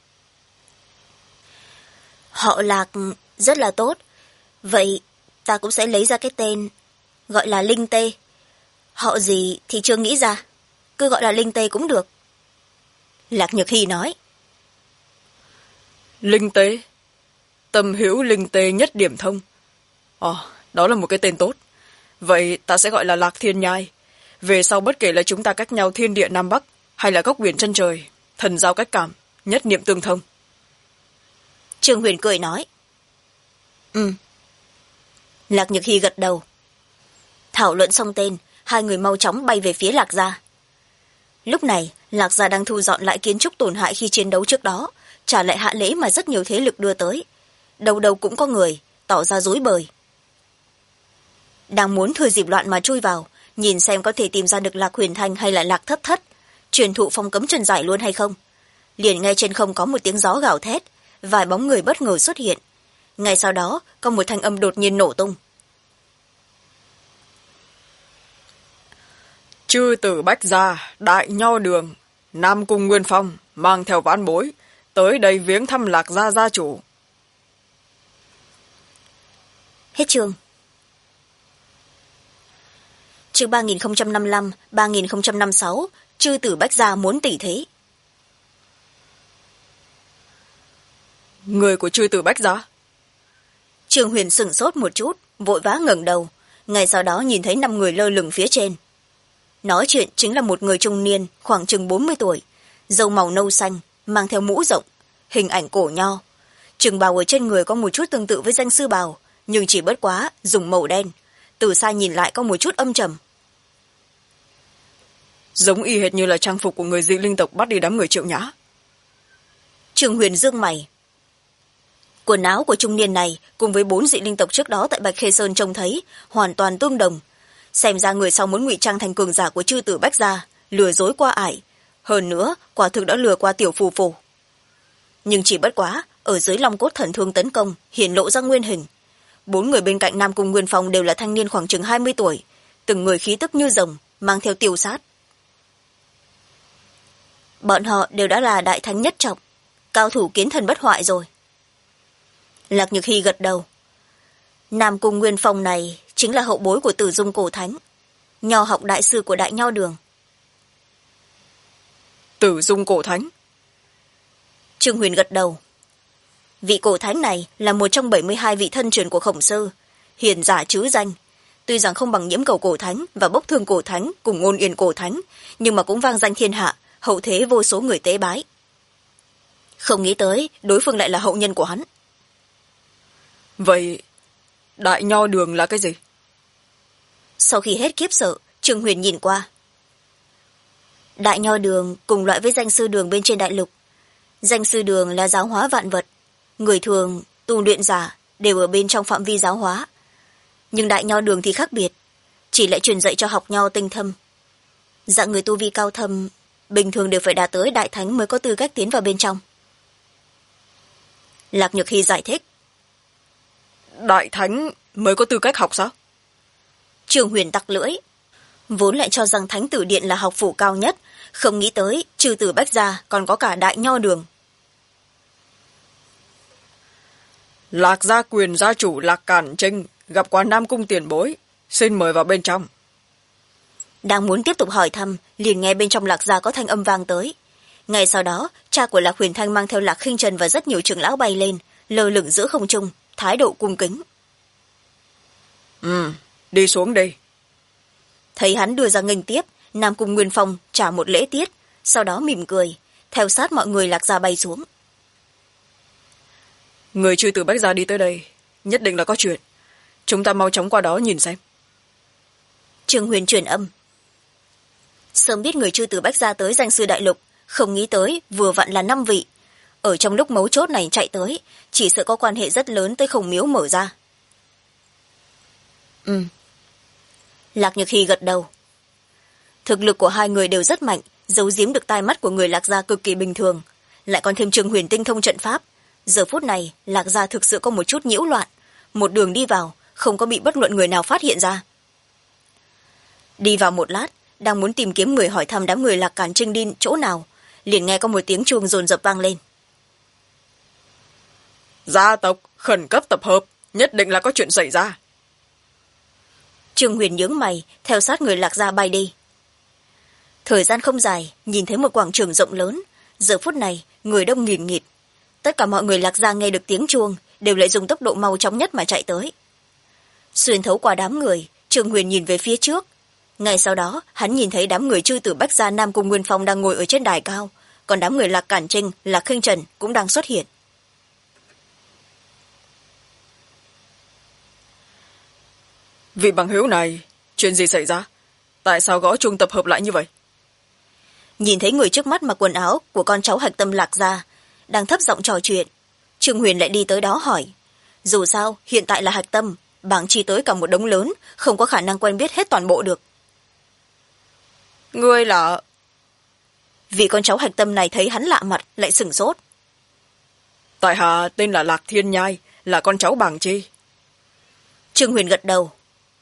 Họ Lạc rất là tốt, vậy ta cũng sẽ lấy ra cái tên gọi là Linh Tê. Họ gì thì chưa nghĩ ra, cứ gọi là Linh Tê cũng được. Lạc Nhược Hy nói. Linh Tê? Tâm hữu linh tê nhất điểm thông. Đó là một cái tên tốt. Vậy ta sẽ gọi là Lạc Thiên Nhai. Về sau bất kể là chúng ta cách nhau thiên địa Nam Bắc, hay là góc biển chân trời, thần giao cách cảm, nhất niệm tương thông. Trương Huyền cười nói. Lạc Nhược Hy gật đầu. Thảo luận xong tên, hai người mau chóng bay về phía Lạc gia. Lúc này, Lạc gia đang thu dọn lại kiến trúc tổn hại khi chiến đấu trước đó, trả lại hạ lễ mà rất nhiều thế lực đưa tới. Đầu đầu cũng có người, tỏ ra rối bời. Đang muốn thừa dịp loạn mà chui vào, nhìn xem có thể tìm ra được Lạc Huyền Thanh hay là Lạc Thất Thất, truyền thụ phong cấm trần giải luôn hay không. Liền ngay trên không có một tiếng gió gào thét, vài bóng người bất ngờ xuất hiện. Ngay sau đó, có một thanh âm đột nhiên nổ tung. Chư tử Bách gia, Đại Nho Đường, Nam Cung Nguyên Phong mang theo vãn bối tới đây viếng thăm Lạc gia gia chủ. Hết chương. Chương 3055, 3056, chư tử Bách gia muốn tỷ thế. Người của chư tử Bách gia? Trương Huyền sửng sốt một chút, vội vã ngẩng đầu, ngay sau đó nhìn thấy 5 người lơ lửng phía trên. Nói chuyện chính là một người trung niên, khoảng chừng 40 tuổi, râu màu nâu xanh, mang theo mũ rộng, hình ảnh cổ nho. Trường bào ở trên người có một chút tương tự với danh sư bào, nhưng chỉ bất quá dùng màu đen, từ xa nhìn lại có một chút âm trầm. Giống y hệt như là trang phục của người dị linh tộc bắt đi đám người Triệu Nhã. Trương Huyền dương mày. Quần áo của trung niên này cùng với 4 dị linh tộc trước đó tại Bạch Khê Sơn trông thấy hoàn toàn tương đồng. Xem ra người sau muốn ngụy trang thành cường giả của chư tử Bách gia, lừa dối qua ải. Hơn nữa, quả thực đã lừa qua tiểu phù phù. Nhưng chỉ bất quá, ở dưới long cốt thần thương tấn công, hiển lộ ra nguyên hình. 4 người bên cạnh Nam Cung Nguyên Phong đều là thanh niên khoảng chừng 20 tuổi, từng người khí tức như rồng, mang theo tiêu sát. Bọn họ đều đã là đại thánh nhất trọng, cao thủ kiến thần bất hoại rồi. Lạc Nhược Hy gật đầu. Nam Cung Nguyên Phong này chính là hậu bối của Tử Dung cổ thánh, nho học đại sư của Đại Nho Đường. Tử Dung cổ thánh? Trương Huyền gật đầu. Vị cổ thánh này là một trong 72 vị thân truyền của Khổng Sư, hiền giả trứ danh. Tuy rằng không bằng Nhiễm Cầu cổ thánh và Bốc Thương cổ thánh cùng Ngôn Yên cổ thánh, nhưng mà cũng vang danh thiên hạ, hậu thế vô số người tế bái. Không nghĩ tới đối phương lại là hậu nhân của hắn. Vậy Đại Nho Đường là cái gì? Sau khi hết kiếp sợ, Trương Huyền nhìn qua. Đại Nho Đường cùng loại với danh sư đường bên trên đại lục. Danh sư đường là giáo hóa vạn vật. Người thường, tu luyện giả đều ở bên trong phạm vi giáo hóa. Nhưng Đại Nho Đường thì khác biệt, chỉ lại truyền dạy cho học nho tinh thâm. Dạng người tu vi cao thâm, bình thường đều phải đạt tới đại thánh mới có tư cách tiến vào bên trong. Lạc Nhược Hy giải thích. Đại thánh mới có tư cách học sao? Trương Huyền tặc lưỡi. Vốn lại cho rằng Thánh Tử Điện là học phủ cao nhất, không nghĩ tới trừ tử Bách gia còn có cả Đại Nho Đường. Lạc gia quyền gia chủ Lạc Cản Trinh gặp qua Nam Cung tiền bối, xin mời vào bên trong. Đang muốn tiếp tục hỏi thăm, liền nghe bên trong Lạc gia có thanh âm vang tới. Ngay sau đó, cha của Lạc Huyền Thanh mang theo Lạc Khinh Trần và rất nhiều trưởng lão bay lên, lơ lửng giữa không trung, thái độ cung kính. Đi xuống đi. Thấy hắn đưa ra nghênh tiếp, Nam Cung Nguyên Phong trả một lễ tiết, sau đó mỉm cười, theo sát mọi người Lạc gia bay xuống. Người chư tử Bách gia đi tới đây, nhất định là có chuyện. Chúng ta mau chóng qua đó nhìn xem. Trương Huyền truyền âm. Sớm biết người chư tử Bách Gia tới danh sư đại lục, không nghĩ tới vừa vặn là 5 vị. Ở trong lúc mấu chốt này chạy tới, chỉ sợ có quan hệ rất lớn tới Không Miếu mở ra. Lạc Nhược Hy gật đầu. Thực lực của hai người đều rất mạnh, giấu giếm được tai mắt của người Lạc Gia cực kỳ bình thường. Lại còn thêm Trương Huyền tinh thông trận pháp. Giờ phút này, Lạc Gia thực sự có một chút nhiễu loạn. Một đường đi vào, không có bị bất luận người nào phát hiện ra. Đi vào một lát, đang muốn tìm kiếm người hỏi thăm đám người Lạc Cản Trinh đi chỗ nào, liền nghe có một tiếng chuông dồn dập vang lên. Gia tộc khẩn cấp tập hợp, nhất định là có chuyện xảy ra. Trương Huyền nhướng mày, theo sát người Lạc Gia bay đi. Thời gian không dài, nhìn thấy một quảng trường rộng lớn. Giờ phút này, người đông nghìn nghịt. Tất cả mọi người Lạc Gia nghe được tiếng chuông, đều lại dùng tốc độ mau chóng nhất mà chạy tới. Xuyên thấu qua đám người, Trương Huyền nhìn về phía trước. Ngay sau đó, hắn nhìn thấy đám người chư tử Bách Gia Nam Cung Nguyên Phong đang ngồi ở trên đài cao, còn đám người Lạc Cản Trinh, Lạc Khinh Trần cũng đang xuất hiện. Vị bằng hữu này, chuyện gì xảy ra? Tại sao gõ chuông tập hợp lại như vậy? Nhìn thấy người trước mắt mặc quần áo của con cháu Hạch Tâm Lạc Gia, đang thấp giọng trò chuyện, Trương Huyền lại đi tới đó hỏi. Dù sao, hiện tại là Hạch Tâm, bảng chi tới cả một đống lớn, không có khả năng quen biết hết toàn bộ được. Ngươi là... Vị con cháu Hạch Tâm này thấy hắn lạ mặt, lại sửng sốt. Tại hạ tên là Lạc Thiên Nhai, là con cháu bảng chi. Trương Huyền gật đầu.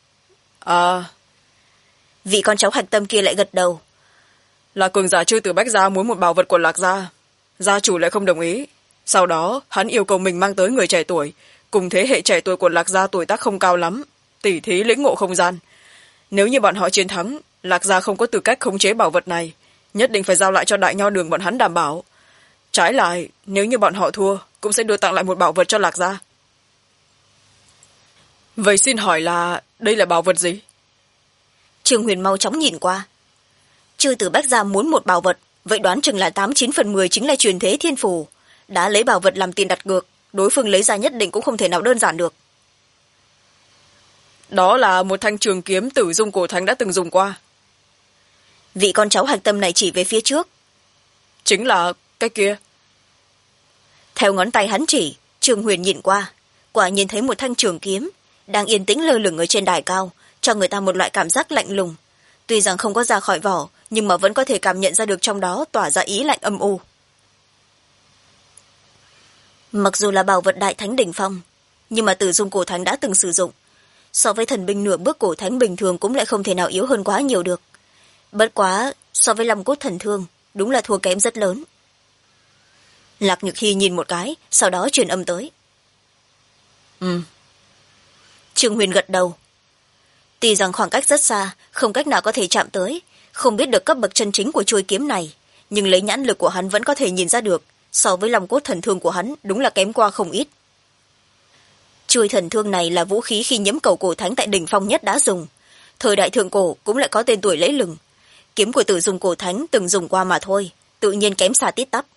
Vị con cháu Hạch Tâm kia lại gật đầu. Là cường giả chư tử Bách Gia muốn một bảo vật của Lạc Gia. Gia chủ lại không đồng ý. Sau đó, hắn yêu cầu mình mang tới người trẻ tuổi, cùng thế hệ trẻ tuổi của Lạc Gia tuổi tác không cao lắm, tỉ thí lĩnh ngộ không gian. Nếu như bọn họ chiến thắng, Lạc Gia không có tư cách khống chế bảo vật này, nhất định phải giao lại cho Đại Nho Đường bọn hắn đảm bảo. Trái lại, nếu như bọn họ thua, cũng sẽ đưa tặng lại một bảo vật cho Lạc Gia. Vậy xin hỏi là đây là bảo vật gì? Trương Huyền mau chóng nhìn qua. Chư tử Bách Gia muốn một bảo vật, vậy đoán chừng là 89/10 chính là truyền thế thiên phù. Đã lấy bảo vật làm tiền đặt cược, đối phương lấy ra nhất định cũng không thể nào đơn giản được. Đó là một thanh trường kiếm Tử Dung cổ thánh đã từng dùng qua. Vị con cháu Hạch Tâm này chỉ về phía trước. Chính là cái kia. Theo ngón tay hắn chỉ, Trương Huyền nhìn qua, quả nhìn thấy một thanh trường kiếm đang yên tĩnh lơ lửng ở trên đài cao, cho người ta một loại cảm giác lạnh lùng. Tuy rằng không có ra khỏi vỏ, nhưng mà vẫn có thể cảm nhận ra được trong đó tỏa ra ý lạnh âm u. Mặc dù là bảo vật đại thánh đỉnh phong, nhưng mà Tử Dung cổ thánh đã từng sử dụng. So với thần binh nửa bước cổ thánh bình thường cũng lại không thể nào yếu hơn quá nhiều được. Bất quá, so với Long Cốt thần thương, đúng là thua kém rất lớn. Lạc Nhược Hy nhìn một cái, sau đó truyền âm tới. Trương Huyền gật đầu. Tuy rằng khoảng cách rất xa, không cách nào có thể chạm tới, không biết được cấp bậc chân chính của chuôi kiếm này, nhưng lấy nhãn lực của hắn vẫn có thể nhìn ra được, so với Long Cốt thần thương của hắn đúng là kém qua không ít. Chuôi thần thương này là vũ khí khi nhiễm cầu cổ thánh tại đỉnh phong nhất đã dùng. Thời đại thượng cổ cũng lại có tên tuổi lẫy lừng. Kiếm của Tử Dung cổ thánh từng dùng qua mà thôi, tự nhiên kém xa tít tắp.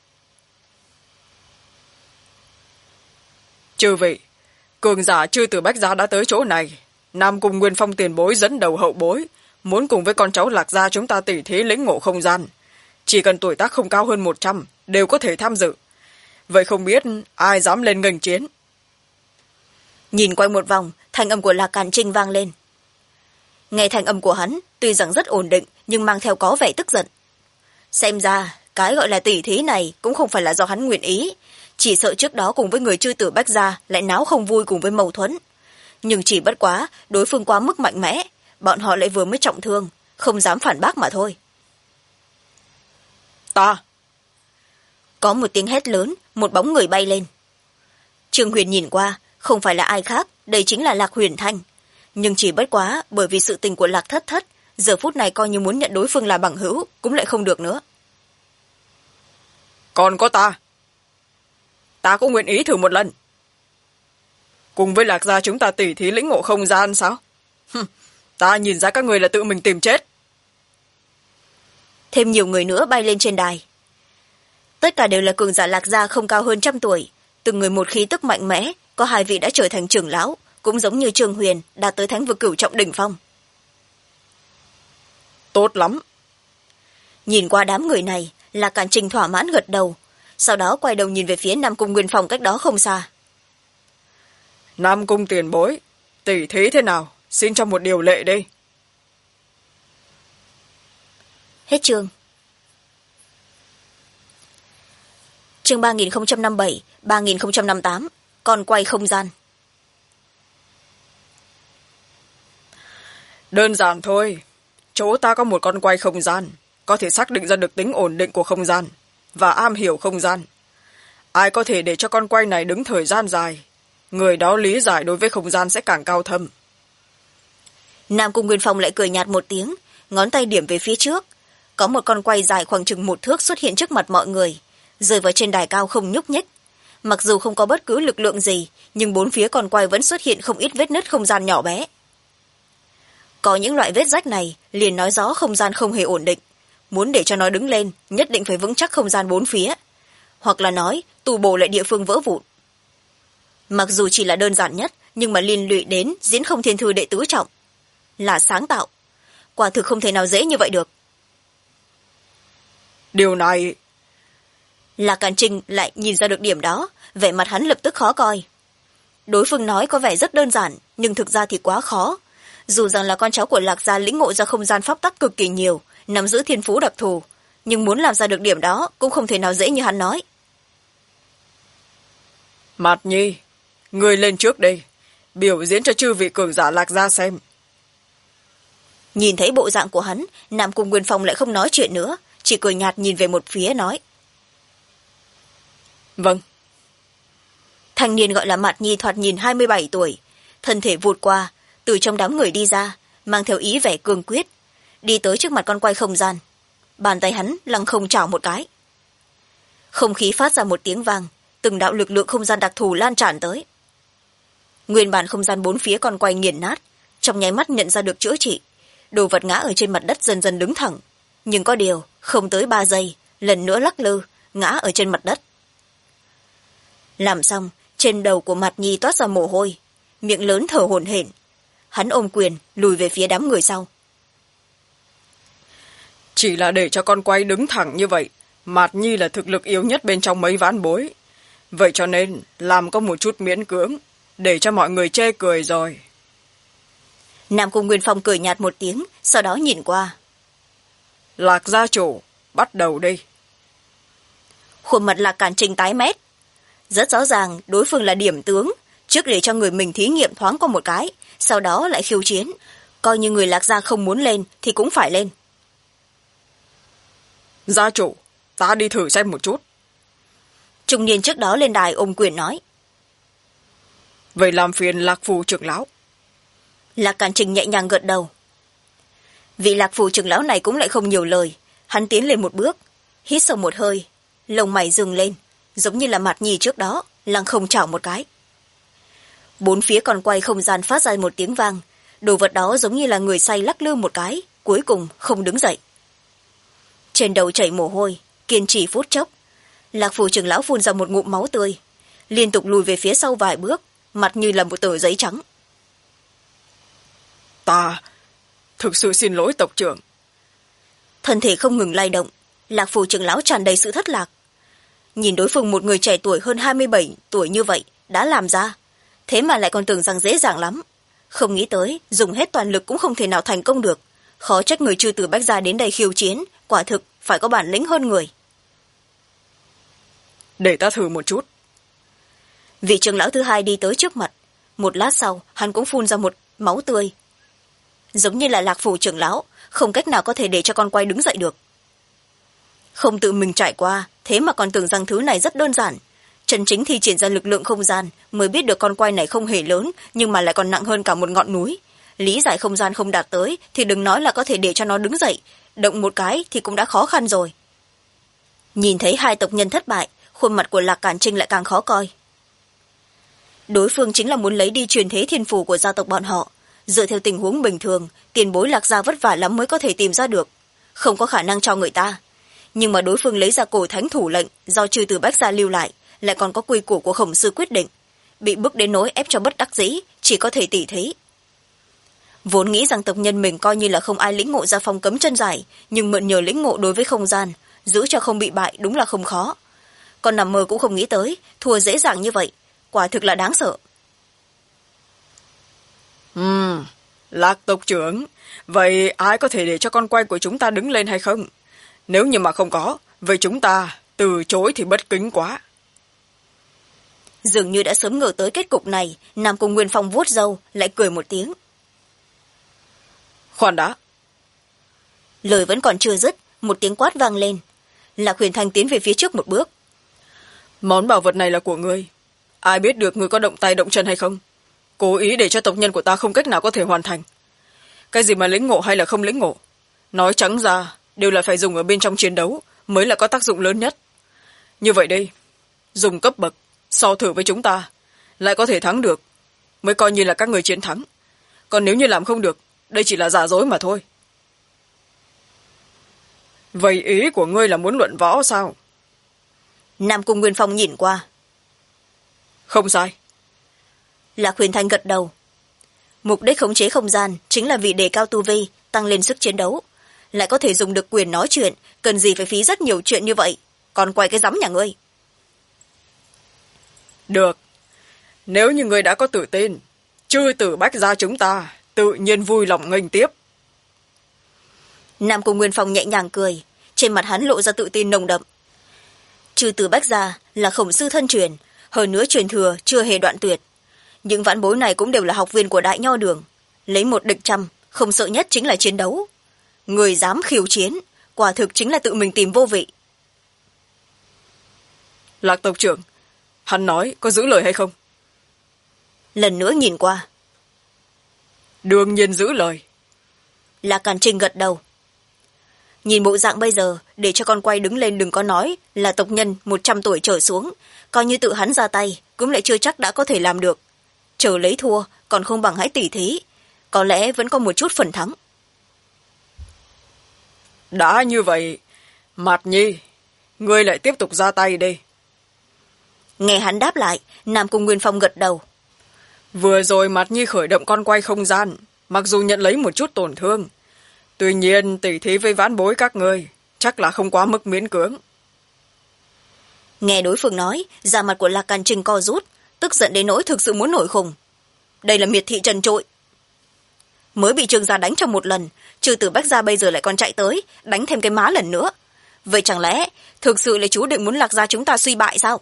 Chư vị, cường giả chư tử Bách Gia đã tới chỗ này. Nam Cung Nguyên Phong tiền bối dẫn đầu hậu bối, muốn cùng với con cháu Lạc Gia chúng ta tỉ thí lĩnh ngộ không gian. Chỉ cần tuổi tác không cao hơn 100, đều có thể tham dự. Vậy không biết ai dám lên nghênh chiến? Nhìn quanh một vòng, thanh âm của Lạc Càn Trinh vang lên. Nghe thanh âm của hắn, tuy rằng rất ổn định, nhưng mang theo có vẻ tức giận. Xem ra, cái gọi là tỉ thí này cũng không phải là do hắn nguyện ý, chỉ sợ trước đó cùng với người chư tử Bách Gia lại náo không vui cùng với mâu thuẫn. Nhưng chỉ bất quá, đối phương quá mức mạnh mẽ, bọn họ lại vừa mới trọng thương, không dám phản bác mà thôi. Ta! Có một tiếng hét lớn, một bóng người bay lên. Trương Huyền nhìn qua, không phải là ai khác, đây chính là Lạc Huyền Thanh. Nhưng chỉ bất quá, bởi vì sự tình của Lạc Thất Thất, giờ phút này coi như muốn nhận đối phương là bằng hữu, cũng lại không được nữa. Còn có ta! Ta cũng nguyện ý thử một lần. Cùng với Lạc Gia chúng ta tỉ thí lĩnh ngộ không gian sao? Ta nhìn ra các người là tự mình tìm chết. Thêm nhiều người nữa bay lên trên đài. Tất cả đều là cường giả Lạc Gia không cao hơn 100 tuổi, từng người một khí tức mạnh mẽ, có 2 vị đã trở thành trưởng lão, cũng giống như Trương Huyền đạt tới thánh vực cửu trọng đỉnh phong. Tốt lắm. Nhìn qua đám người này, Lạc Càn Trinh thỏa mãn gật đầu, sau đó quay đầu nhìn về phía Nam Cung Nguyên Phong cách đó không xa. Nam Cung tiền bối, tỷ thí thế nào? Xin cho một điều lệ đây. Hết chương. Chương 3057, 3058, con quay không gian. Đơn giản thôi. Chỗ ta có một con quay không gian, có thể xác định ra được tính ổn định của không gian và am hiểu không gian. Ai có thể để cho con quay này đứng thời gian dài, người đó lý giải đối với không gian sẽ càng cao thâm. Nam Cung Nguyên Phong lại cười nhạt một tiếng, ngón tay điểm về phía trước. Có một con quay dài khoảng chừng 1 thước xuất hiện trước mặt mọi người, rơi vào trên đài cao không nhúc nhích. Mặc dù không có bất cứ lực lượng gì, nhưng 4 phía con quay vẫn xuất hiện không ít vết nứt không gian nhỏ bé. Có những loại vết rách này liền nói rõ không gian không hề ổn định. Muốn để cho nó đứng lên, nhất định phải vững chắc không gian 4 phía. Hoặc là nói, tu bổ lại địa phương vỡ vụn. Mặc dù chỉ là đơn giản nhất, nhưng mà liên lụy đến diễn không thiên thư đệ tứ trọng. Là sáng tạo. Quả thực không thể nào dễ như vậy được. Điều này... Lạc Càn Trinh lại nhìn ra được điểm đó, vẻ mặt hắn lập tức khó coi. Đối phương nói có vẻ rất đơn giản, nhưng thực ra thì quá khó. Dù rằng là con cháu của Lạc gia lĩnh ngộ ra không gian pháp tắc cực kỳ nhiều, nắm giữ thiên phú đặc thù, nhưng muốn làm ra được điểm đó cũng không thể nào dễ như hắn nói. Mạt Nhi, người lên trước đây, biểu diễn cho chư vị cường giả Lạc gia xem. Nhìn thấy bộ dạng của hắn, Nam Cung Nguyên Phong lại không nói chuyện nữa, chỉ cười nhạt nhìn về một phía nói. Vâng. Thanh niên gọi là Mạt Nhi thoạt nhìn 27 tuổi, thân thể vụt qua, từ trong đám người đi ra, mang theo ý vẻ cương quyết, đi tới trước mặt con quay không gian. Bàn tay hắn lăng không chảo một cái. Không khí phát ra một tiếng vang, từng đạo lực lượng không gian đặc thù lan tràn tới. Nguyên bản không gian 4 phía con quay nghiền nát, trong nháy mắt nhận ra được chữa trị. Đồ vật ngã ở trên mặt đất dần dần đứng thẳng, nhưng có điều không tới 3 giây, lần nữa lắc lư ngã ở trên mặt đất. Làm xong, trên đầu của Mạt Nhi toát ra mồ hôi, miệng lớn thở hổn hển. Hắn ôm quyền lùi về phía đám người sau. Chỉ là để cho con quay đứng thẳng như vậy, Mạt Nhi là thực lực yếu nhất bên trong mấy ván bối, vậy cho nên làm có một chút miễn cưỡng, để cho mọi người chê cười rồi. Nam Cung Nguyên Phong cười nhạt một tiếng, sau đó nhìn qua. Lạc gia chủ, bắt đầu đi. Khuôn mặt Lạc Càn Trinh tái mét. Rất rõ ràng đối phương là điểm tướng, trước để cho người mình thí nghiệm thoáng qua một cái, sau đó lại khiêu chiến. Coi như người Lạc gia không muốn lên thì cũng phải lên. Gia chủ, ta đi thử xem một chút. Trung niên trước đó lên đài ôm quyền nói. Vậy làm phiền Lạc Phù trưởng lão. Lạc Càn Trinh nhẹ nhàng gật đầu. Vị Lạc Phù trưởng lão này cũng lại không nhiều lời, hắn tiến lên một bước, hít sâu một hơi, lông mày dừng lên, giống như là Mạt Nhi trước đó, lăng không chảo một cái. 4 phía còn quay không gian phát ra một tiếng vang, đồ vật đó giống như là người say lắc lư một cái, cuối cùng không đứng dậy. Trên đầu chảy mồ hôi, kiên trì phút chốc, Lạc Phù trưởng lão phun ra một ngụm máu tươi, liên tục lùi về phía sau vài bước, mặt như là một tờ giấy trắng. Ta thực sự xin lỗi tộc trưởng. Thân thể không ngừng lay động, Lạc Phù trưởng lão tràn đầy sự thất lạc. Nhìn đối phương một người trẻ tuổi hơn 27 tuổi như vậy đã làm ra, thế mà lại còn tưởng rằng dễ dàng lắm. Không nghĩ tới dùng hết toàn lực cũng không thể nào thành công được. Khó trách người chư tử Bách gia đến đây khiêu chiến, quả thực phải có bản lĩnh hơn người. Để ta thử một chút. Vị trưởng lão thứ hai đi tới trước mặt, một lát sau hắn cũng phun ra một máu tươi. Giống như là Lạc Phù trưởng lão, không cách nào có thể để cho con quay đứng dậy được. Không tự mình trải qua, thế mà còn tưởng rằng thứ này rất đơn giản. Chân chính thi triển ra lực lượng không gian mới biết được con quay này không hề lớn, nhưng mà lại còn nặng hơn cả một ngọn núi. Lý giải không gian không đạt tới thì đừng nói là có thể để cho nó đứng dậy, động một cái thì cũng đã khó khăn rồi. Nhìn thấy hai tộc nhân thất bại, khuôn mặt của Lạc Càn Trinh lại càng khó coi. Đối phương chính là muốn lấy đi truyền thế thiên phù của gia tộc bọn họ. Dựa theo tình huống bình thường, tiền bối Lạc gia vất vả lắm mới có thể tìm ra được, không có khả năng cho người ta. Nhưng mà đối phương lấy ra cổ thánh thủ lệnh do chư tử Bách gia lưu lại, lại còn có quy củ của Khổng sư quyết định, bị bức đến nỗi ép cho bất đắc dĩ, chỉ có thể tỉ thí. Vốn nghĩ rằng tộc nhân mình coi như là không ai lĩnh ngộ ra phong cấm chân giải, nhưng mượn nhờ lĩnh ngộ đối với không gian, giữ cho không bị bại đúng là không khó. Còn nằm mơ cũng không nghĩ tới, thua dễ dàng như vậy, quả thực là đáng sợ. Lạc tộc trưởng, vậy ai có thể để cho con quay của chúng ta đứng lên hay không? Nếu như mà không có, vậy chúng ta từ chối thì bất kính quá. Dường như đã sớm ngờ tới kết cục này, Nam Cung Nguyên Phong vuốt râu, lại cười một tiếng. Khoan đã. Lời vẫn còn chưa dứt, một tiếng quát vang lên. Lạc Huyền Thanh tiến về phía trước một bước. Món bảo vật này là của ngươi. Ai biết được ngươi có động tay động chân hay không? Cố ý để cho tộc nhân của ta không cách nào có thể hoàn thành. Cái gì mà lĩnh ngộ hay là không lĩnh ngộ, nói trắng ra đều là phải dùng ở bên trong chiến đấu mới là có tác dụng lớn nhất. Như vậy đây, dùng cấp bậc so thử với chúng ta lại có thể thắng được, mới coi như là các người chiến thắng. Còn nếu như làm không được, đây chỉ là giả dối mà thôi. Vậy ý của ngươi là muốn luận võ sao? Nam Cung Nguyên Phong nhìn qua. Không sai. Lạc Huyền Thanh gật đầu. Mục đích khống chế không gian chính là vì đề cao tu vi, tăng lên sức chiến đấu. Lại có thể dùng được quyền nói chuyện, cần gì phải phí rất nhiều chuyện như vậy. Còn quay cái rắm nhà ngươi. Được. Nếu như ngươi đã có tự tin, chư tử Bách gia chúng ta tự nhiên vui lòng nghênh tiếp. Nam Cung Nguyên Phong nhẹ nhàng cười, trên mặt hắn lộ ra tự tin nồng đậm. Chư tử Bách gia là khổng sư thân truyền, hơn nữa truyền thừa chưa hề đoạn tuyệt. Những vãn bối này cũng đều là học viên của Đại Nho Đường. Lấy một địch trăm, không sợ nhất chính là chiến đấu. Người dám khiêu chiến, quả thực chính là tự mình tìm vô vị. Lạc tộc trưởng, hắn nói có giữ lời hay không? Lần nữa nhìn qua. Đương nhiên giữ lời. Lạc Càn Trinh gật đầu. Nhìn bộ dạng bây giờ, để cho con quay đứng lên đừng có nói là tộc nhân 100 tuổi trở xuống, coi như tự hắn ra tay, cũng lại chưa chắc đã có thể làm được. Chờ lấy thua, còn không bằng hãy tỉ thí. Có lẽ vẫn có một chút phần thắng. Đã như vậy, Mạt Nhi, ngươi lại tiếp tục ra tay đi. Nghe hắn đáp lại, Nam Cung Nguyên Phong gật đầu. Vừa rồi Mạt Nhi khởi động con quay không gian, mặc dù nhận lấy một chút tổn thương. Tuy nhiên tỉ thí với vãn bối các ngươi, chắc là không quá mức miễn cưỡng. Nghe đối phương nói, da mặt của Lạc Càn Trinh co rút, tức giận đến nỗi thực sự muốn nổi khùng. Đây là miệt thị trần trội. Mới bị Trương gia đánh trong một lần, trừ tử Bách gia bây giờ lại còn chạy tới, đánh thêm cái má lần nữa. Vậy chẳng lẽ, thực sự là chú định muốn Lạc gia chúng ta suy bại sao?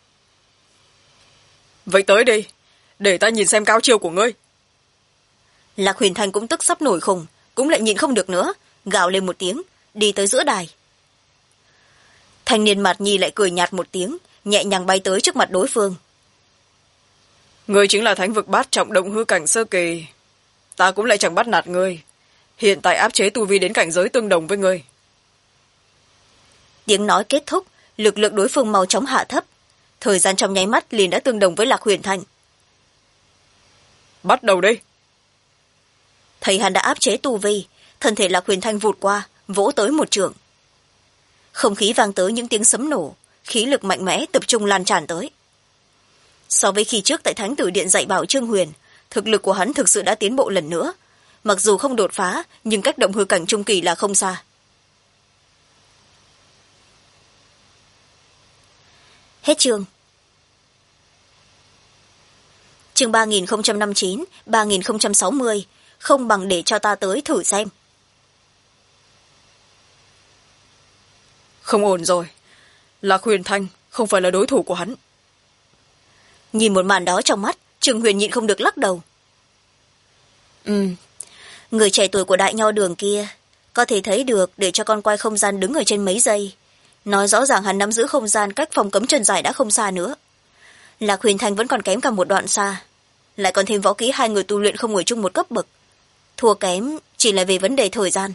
Vậy tới đi, để ta nhìn xem cao chiêu của ngươi. Lạc Huyền Thanh cũng tức sắp nổi khùng, cũng lại nhịn không được nữa, gào lên một tiếng, đi tới giữa đài. Thanh niên Mạt Nhi lại cười nhạt một tiếng, nhẹ nhàng bay tới trước mặt đối phương. Ngươi chính là thánh vực bát trọng động hư cảnh sơ kỳ. Ta cũng lại chẳng bắt nạt ngươi. Hiện tại áp chế tu vi đến cảnh giới tương đồng với ngươi. Tiếng nói kết thúc, lực lượng đối phương mau chóng hạ thấp. Thời gian trong nháy mắt liền đã tương đồng với Lạc Huyền Thanh. Bắt đầu đi. Thấy hắn đã áp chế tu vi, thân thể Lạc Huyền Thanh vụt qua, vỗ tới một trường. Không khí vang tới những tiếng sấm nổ, khí lực mạnh mẽ tập trung lan tràn tới. So với khi trước tại Thánh Tử Điện dạy bảo Trương Huyền, thực lực của hắn thực sự đã tiến bộ lần nữa. Mặc dù không đột phá, nhưng cách động hư cảnh trung kỳ là không xa. Hết chương. Chương 3059, 3060, không bằng để cho ta tới thử xem. Không ổn rồi. Lạc Huyền Thanh không phải là đối thủ của hắn. Nhìn một màn đó trong mắt, Trương Huyền nhịn không được lắc đầu. Người trẻ tuổi của Đại Nho Đường kia, có thể thấy được để cho con quay không gian đứng ở trên mấy giây. Nói rõ ràng hắn nắm giữ không gian cách phòng cấm chân giải đã không xa nữa. Lạc Huyền Thanh vẫn còn kém cả một đoạn xa. Lại còn thêm võ kỹ hai người tu luyện không ở chung một cấp bậc. Thua kém chỉ là về vấn đề thời gian.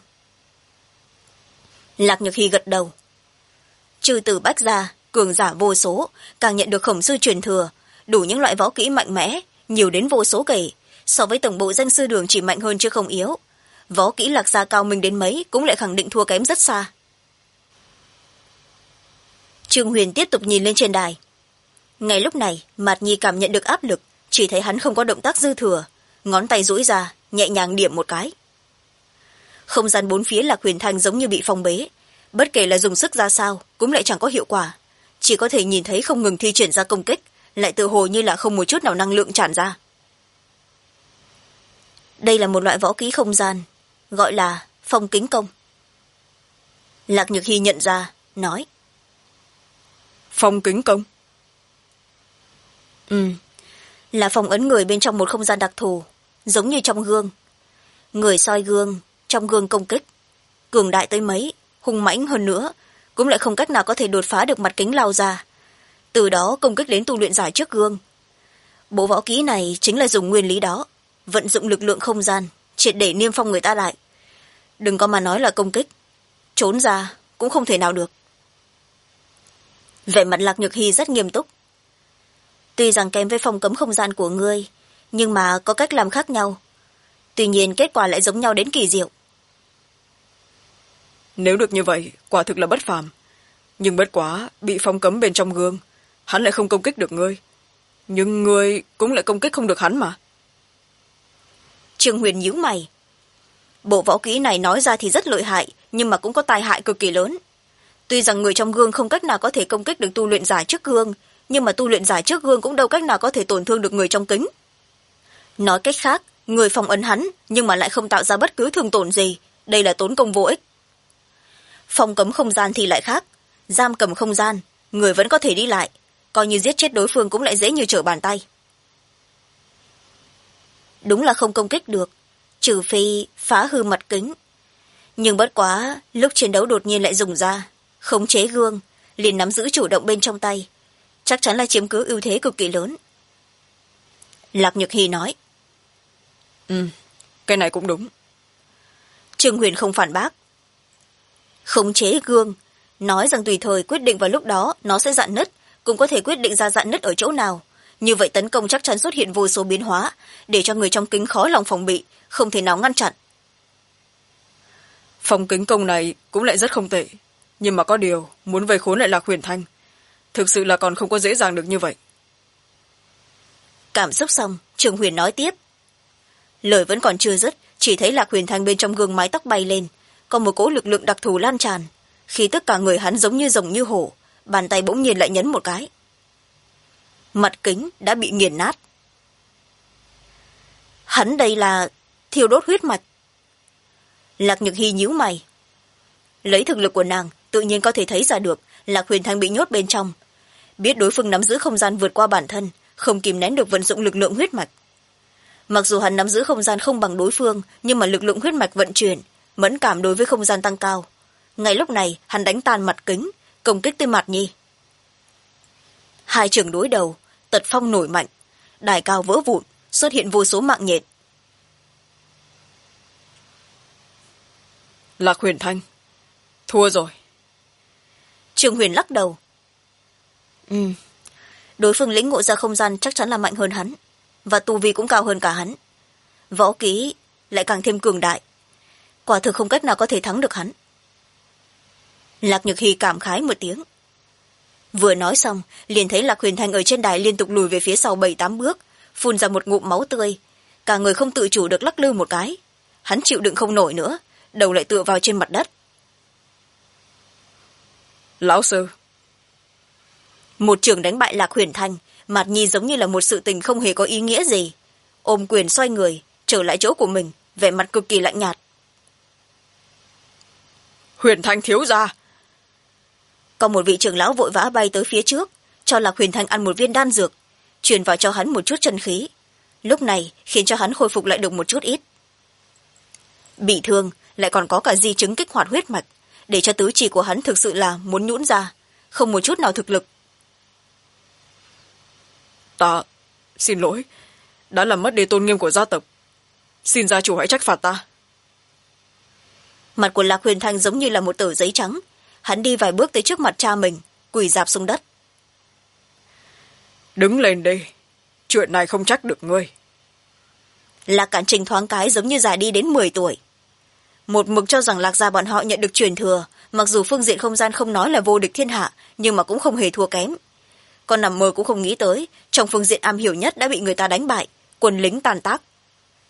Lạc Nhược Hy gật đầu. Trừ tử Bách gia, cường giả vô số, càng nhận được khổng sư truyền thừa, đủ những loại võ kỹ mạnh mẽ, nhiều đến vô số kể. So với tổng bộ danh sư đường chỉ mạnh hơn chứ không yếu. Võ kỹ Lạc gia cao minh đến mấy cũng lại khẳng định thua kém rất xa. Trương Huyền tiếp tục nhìn lên trên đài. Ngay lúc này, Mạt Nhi cảm nhận được áp lực, chỉ thấy hắn không có động tác dư thừa. ngón tay duỗi ra nhẹ nhàng điểm một cái. Không gian bốn phía Lạc Huyền Thanh giống như bị phong bế, bất kể là dùng sức ra sao cũng lại chẳng có hiệu quả, chỉ có thể nhìn thấy không ngừng thi triển ra công kích, lại tự hồ như là không một chút nào năng lượng tràn ra. Đây là một loại võ kỹ không gian, gọi là phong kính công. Lạc Nhược Hy nhận ra, nói. Phong kính công? Là phong ấn người bên trong một không gian đặc thù, giống như trong gương. Người soi gương, trong gương công kích, cường đại tới mấy, hung mãnh hơn nữa, cũng lại không cách nào có thể đột phá được mặt kính lao ra. Từ đó công kích đến tu luyện giải trước gương. Bộ võ kỹ này chính là dùng nguyên lý đó, vận dụng lực lượng không gian, triệt để niêm phong người ta lại. Đừng có mà nói là công kích, trốn ra cũng không thể nào được. Vẻ mặt Lạc Nhược Hy rất nghiêm túc. Tuy rằng kém với phong cấm không gian của ngươi, nhưng mà có cách làm khác nhau. Tuy nhiên kết quả lại giống nhau đến kỳ diệu. Nếu được như vậy, quả thực là bất phàm. Nhưng bất quá, bị phong cấm bên trong gương, hắn lại không công kích được ngươi. Nhưng ngươi cũng lại công kích không được hắn mà. Trương Huyền nhíu mày. Bộ võ kỹ này nói ra thì rất lợi hại, nhưng mà cũng có tai hại cực kỳ lớn. Tuy rằng người trong gương không cách nào có thể công kích được tu luyện giả trước gương, nhưng mà tu luyện giả trước gương cũng đâu cách nào có thể tổn thương được người trong kính. Nói cách khác, người phong ấn hắn, nhưng mà lại không tạo ra bất cứ thương tổn gì. Đây là tốn công vô ích. Phong cấm không gian thì lại khác. Giam cầm không gian, người vẫn có thể đi lại. Coi như giết chết đối phương cũng lại dễ như trở bàn tay. Đúng là không công kích được, trừ phi phá hư mặt kính. Nhưng bất quá, lúc chiến đấu đột nhiên lại dùng ra, khống chế gương, liền nắm giữ chủ động bên trong tay. Chắc chắn là chiếm cứ ưu thế cực kỳ lớn. Lạc Nhược Hy nói. Cái này cũng đúng. Trương Huyền không phản bác. Khống chế gương, nói rằng tùy thời quyết định vào lúc đó nó sẽ rạn nứt, cũng có thể quyết định ra rạn nứt ở chỗ nào. Như vậy tấn công chắc chắn xuất hiện vô số biến hóa, để cho người trong kính khó lòng phòng bị, không thể nào ngăn chặn. Phong kính công này cũng lại rất không tệ. Nhưng mà có điều, muốn vây khốn lại Lạc Huyền Thanh, thực sự là còn không có dễ dàng được như vậy. Cảm xúc xong, Trương Huyền nói tiếp. Lời vẫn còn chưa dứt, chỉ thấy Lạc Huyền Thanh bên trong gương mái tóc bay lên, có một cỗ lực lượng đặc thù lan tràn, khi tất cả người hắn giống như rồng như hổ, bàn tay bỗng nhiên lại nhấn một cái. Mặt kính đã bị nghiền nát. Hắn đây là thiêu đốt huyết mạch. Lạc Nhược Hy nhíu mày. Lấy thực lực của nàng, tự nhiên có thể thấy ra được Lạc Huyền Thanh bị nhốt bên trong. Biết đối phương nắm giữ không gian vượt qua bản thân, không kìm nén được vận dụng lực lượng huyết mạch. Mặc dù hắn nắm giữ không gian không bằng đối phương, nhưng mà lực lượng huyết mạch vận chuyển, mẫn cảm đối với không gian tăng cao. Ngay lúc này, hắn đánh tan mặt kính, công kích tới Mạt Nhi. Hai trường đối đầu, tật phong nổi mạnh, đài cao vỡ vụn, xuất hiện vô số mạng nhện. Lạc Huyền Thanh, thua rồi. Trương Huyền lắc đầu. Đối phương lĩnh ngộ ra không gian chắc chắn là mạnh hơn hắn, và tu vi cũng cao hơn cả hắn. Võ kỹ lại càng thêm cường đại, quả thực không cách nào có thể thắng được hắn. Lạc Nhược Hy cảm khái một tiếng. Vừa nói xong, liền thấy Lạc Huyền Thanh ở trên đài liên tục lùi về phía sau 7-8 bước, phun ra một ngụm máu tươi, cả người không tự chủ được lắc lư một cái. Hắn chịu đựng không nổi nữa, đầu lại tựa vào trên mặt đất. Lão sư. Một trường đánh bại Lạc Huyền Thanh, Mạt Nhi giống như là một sự tình không hề có ý nghĩa gì, ôm quyền xoay người trở lại chỗ của mình, vẻ mặt cực kỳ lạnh nhạt. Huyền Thanh thiếu gia. Có một vị trưởng lão vội vã bay tới phía trước, cho Lạc Huyền Thanh ăn một viên đan dược, truyền vào cho hắn một chút chân khí, lúc này khiến cho hắn khôi phục lại được một chút ít. Bị thương lại còn có cả di chứng kích hoạt huyết mạch, để cho tứ chi của hắn thực sự là muốn nhũn ra, không một chút nào thực lực. Ta xin lỗi, đã làm mất đi tôn nghiêm của gia tộc, xin gia chủ hãy trách phạt ta. Mặt của Lạc Huyền Thanh giống như là một tờ giấy trắng, hắn đi vài bước tới trước mặt cha mình, quỳ rạp xuống đất. Đứng lên đi, chuyện này không trách được ngươi. Lạc Cản Trình thoáng cái giống như già đi đến 10 tuổi. Một mực cho rằng Lạc gia bọn họ nhận được truyền thừa, mặc dù phương diện không gian không nói là vô địch thiên hạ, nhưng mà cũng không hề thua kém. Còn nằm mơ cũng không nghĩ tới, trong phương diện am hiểu nhất đã bị người ta đánh bại, quân lính tàn tác.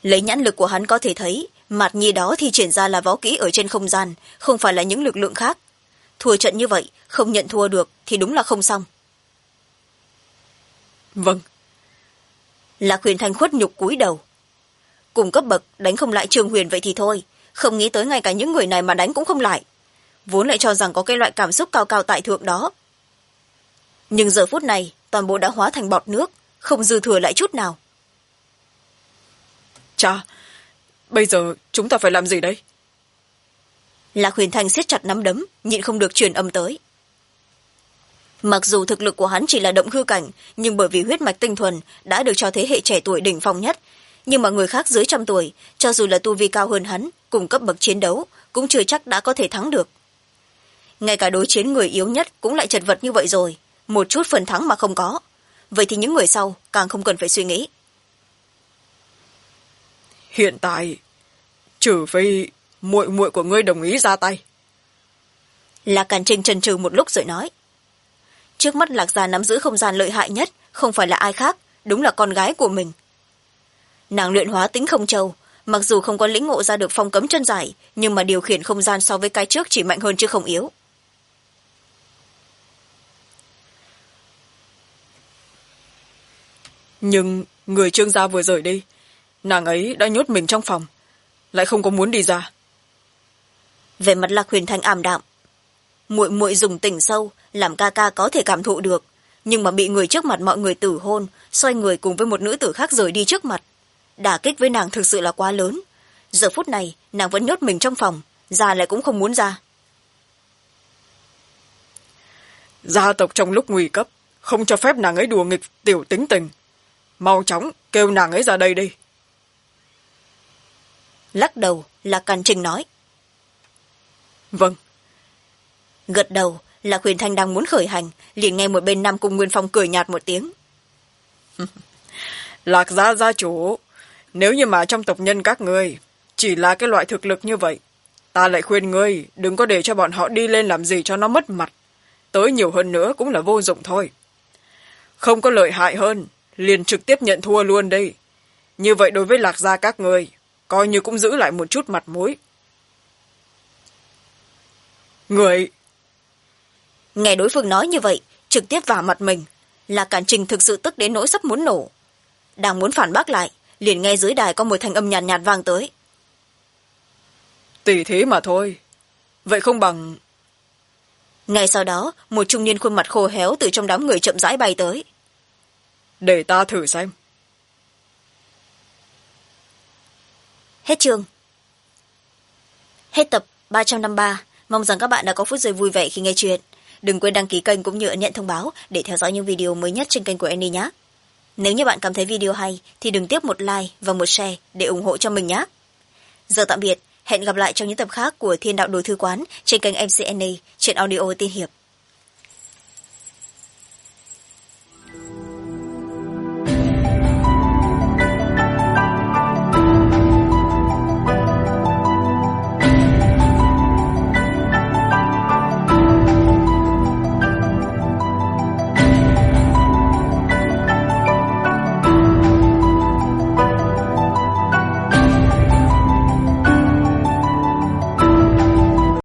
lấy nhãn lực của hắn có thể thấy Mạt Nhi đó thì triển ra là võ kỹ ở trên không gian, không phải là những lực lượng khác. Thua trận như vậy không nhận thua được thì đúng là không xong. Vâng. Lạc Huyền Thanh khuất nhục cúi đầu. Cùng cấp bậc đánh không lại Trương Huyền vậy thì thôi, không nghĩ tới ngay cả những người này mà đánh cũng không lại, vốn lại cho rằng có cái loại cảm xúc cao cao tại thượng đó. Nhưng giờ phút này toàn bộ đã hóa thành bọt nước, không dư thừa lại chút nào. Cha, bây giờ chúng ta phải làm gì đây? Lạc Huyền Thanh siết chặt nắm đấm, nhịn không được truyền âm tới. Mặc dù thực lực của hắn chỉ là động hư cảnh, nhưng bởi vì huyết mạch tinh thuần đã được cho thế hệ trẻ tuổi đỉnh phong nhất, nhưng mà người khác dưới 100 tuổi, cho dù là tu vi cao hơn hắn, cùng cấp bậc chiến đấu, cũng chưa chắc đã có thể thắng được. Ngay cả đối chiến người yếu nhất cũng lại chật vật như vậy rồi, một chút phần thắng mà không có. Vậy thì những người sau càng không cần phải suy nghĩ. Hiện tại, trừ phi muội muội của ngươi đồng ý ra tay. Lạc Càn Trinh chần chừ một lúc rồi nói. Trước mắt Lạc gia nắm giữ không gian lợi hại nhất, không phải là ai khác, đúng là con gái của mình. Nàng luyện hóa tính không châu, mặc dù không có lĩnh ngộ ra được phong cấm chân giải, nhưng mà điều khiển không gian so với cái trước chỉ mạnh hơn chứ không yếu. Nhưng người Trương gia vừa rời đi, nàng ấy đã nhốt mình trong phòng, lại không có muốn đi ra. Về mặt Lạc Huyền Thanh ảm đạm. Muội muội dùng tình sâu làm ca ca có thể cảm thụ được, nhưng mà bị người trước mặt mọi người tử hôn, xoay người cùng với một nữ tử khác rời đi trước mặt, đả kích với nàng thực sự là quá lớn. Giờ phút này nàng vẫn nhốt mình trong phòng, ra lại cũng không muốn ra. Gia tộc trong lúc nguy cấp không cho phép nàng ấy đùa nghịch tiểu tính tình, mau chóng kêu nàng ấy ra đây đi. Lắc đầu, Lạc Càn Trinh nói. Vâng. Gật đầu, Lạc Huyền Thanh đang muốn khởi hành, liền nghe một bên Nam Cung Nguyên Phong cười nhạt một tiếng. Lạc gia gia chủ, nếu như mà trong tộc nhân các ngươi chỉ là cái loại thực lực như vậy, ta lại khuyên ngươi đừng có để cho bọn họ đi lên làm gì cho nó mất mặt, tới nhiều hơn nữa cũng là vô dụng thôi. Không có lợi hại hơn, liền trực tiếp nhận thua luôn đi. Như vậy đối với Lạc gia các ngươi, coi như cũng giữ lại một chút mặt mũi. Người... Nghe đối phương nói như vậy, trực tiếp vào mặt mình, Lạc Càn Trinh thực sự tức đến nỗi sắp muốn nổ. Đang muốn phản bác lại, liền nghe dưới đài có một thanh âm nhàn nhạt vang tới. Tỷ thế mà thôi, vậy không bằng... Ngay sau đó, một trung niên khuôn mặt khô héo từ trong đám người chậm rãi bay tới. Để ta thử xem. Hết chương. Hết tập 353. Mong rằng các bạn đã có phút giây vui vẻ khi nghe chuyện. Đừng quên đăng ký kênh cũng như ấn nhận thông báo để theo dõi những video mới nhất trên kênh của Annie nhé. Nếu như bạn cảm thấy video hay thì đừng tiếc một like và một share để ủng hộ cho mình nhé. Giờ tạm biệt, hẹn gặp lại trong những tập khác của Thiên Đạo Đồ Thư Quán trên kênh MC Annie trên audio tiên hiệp.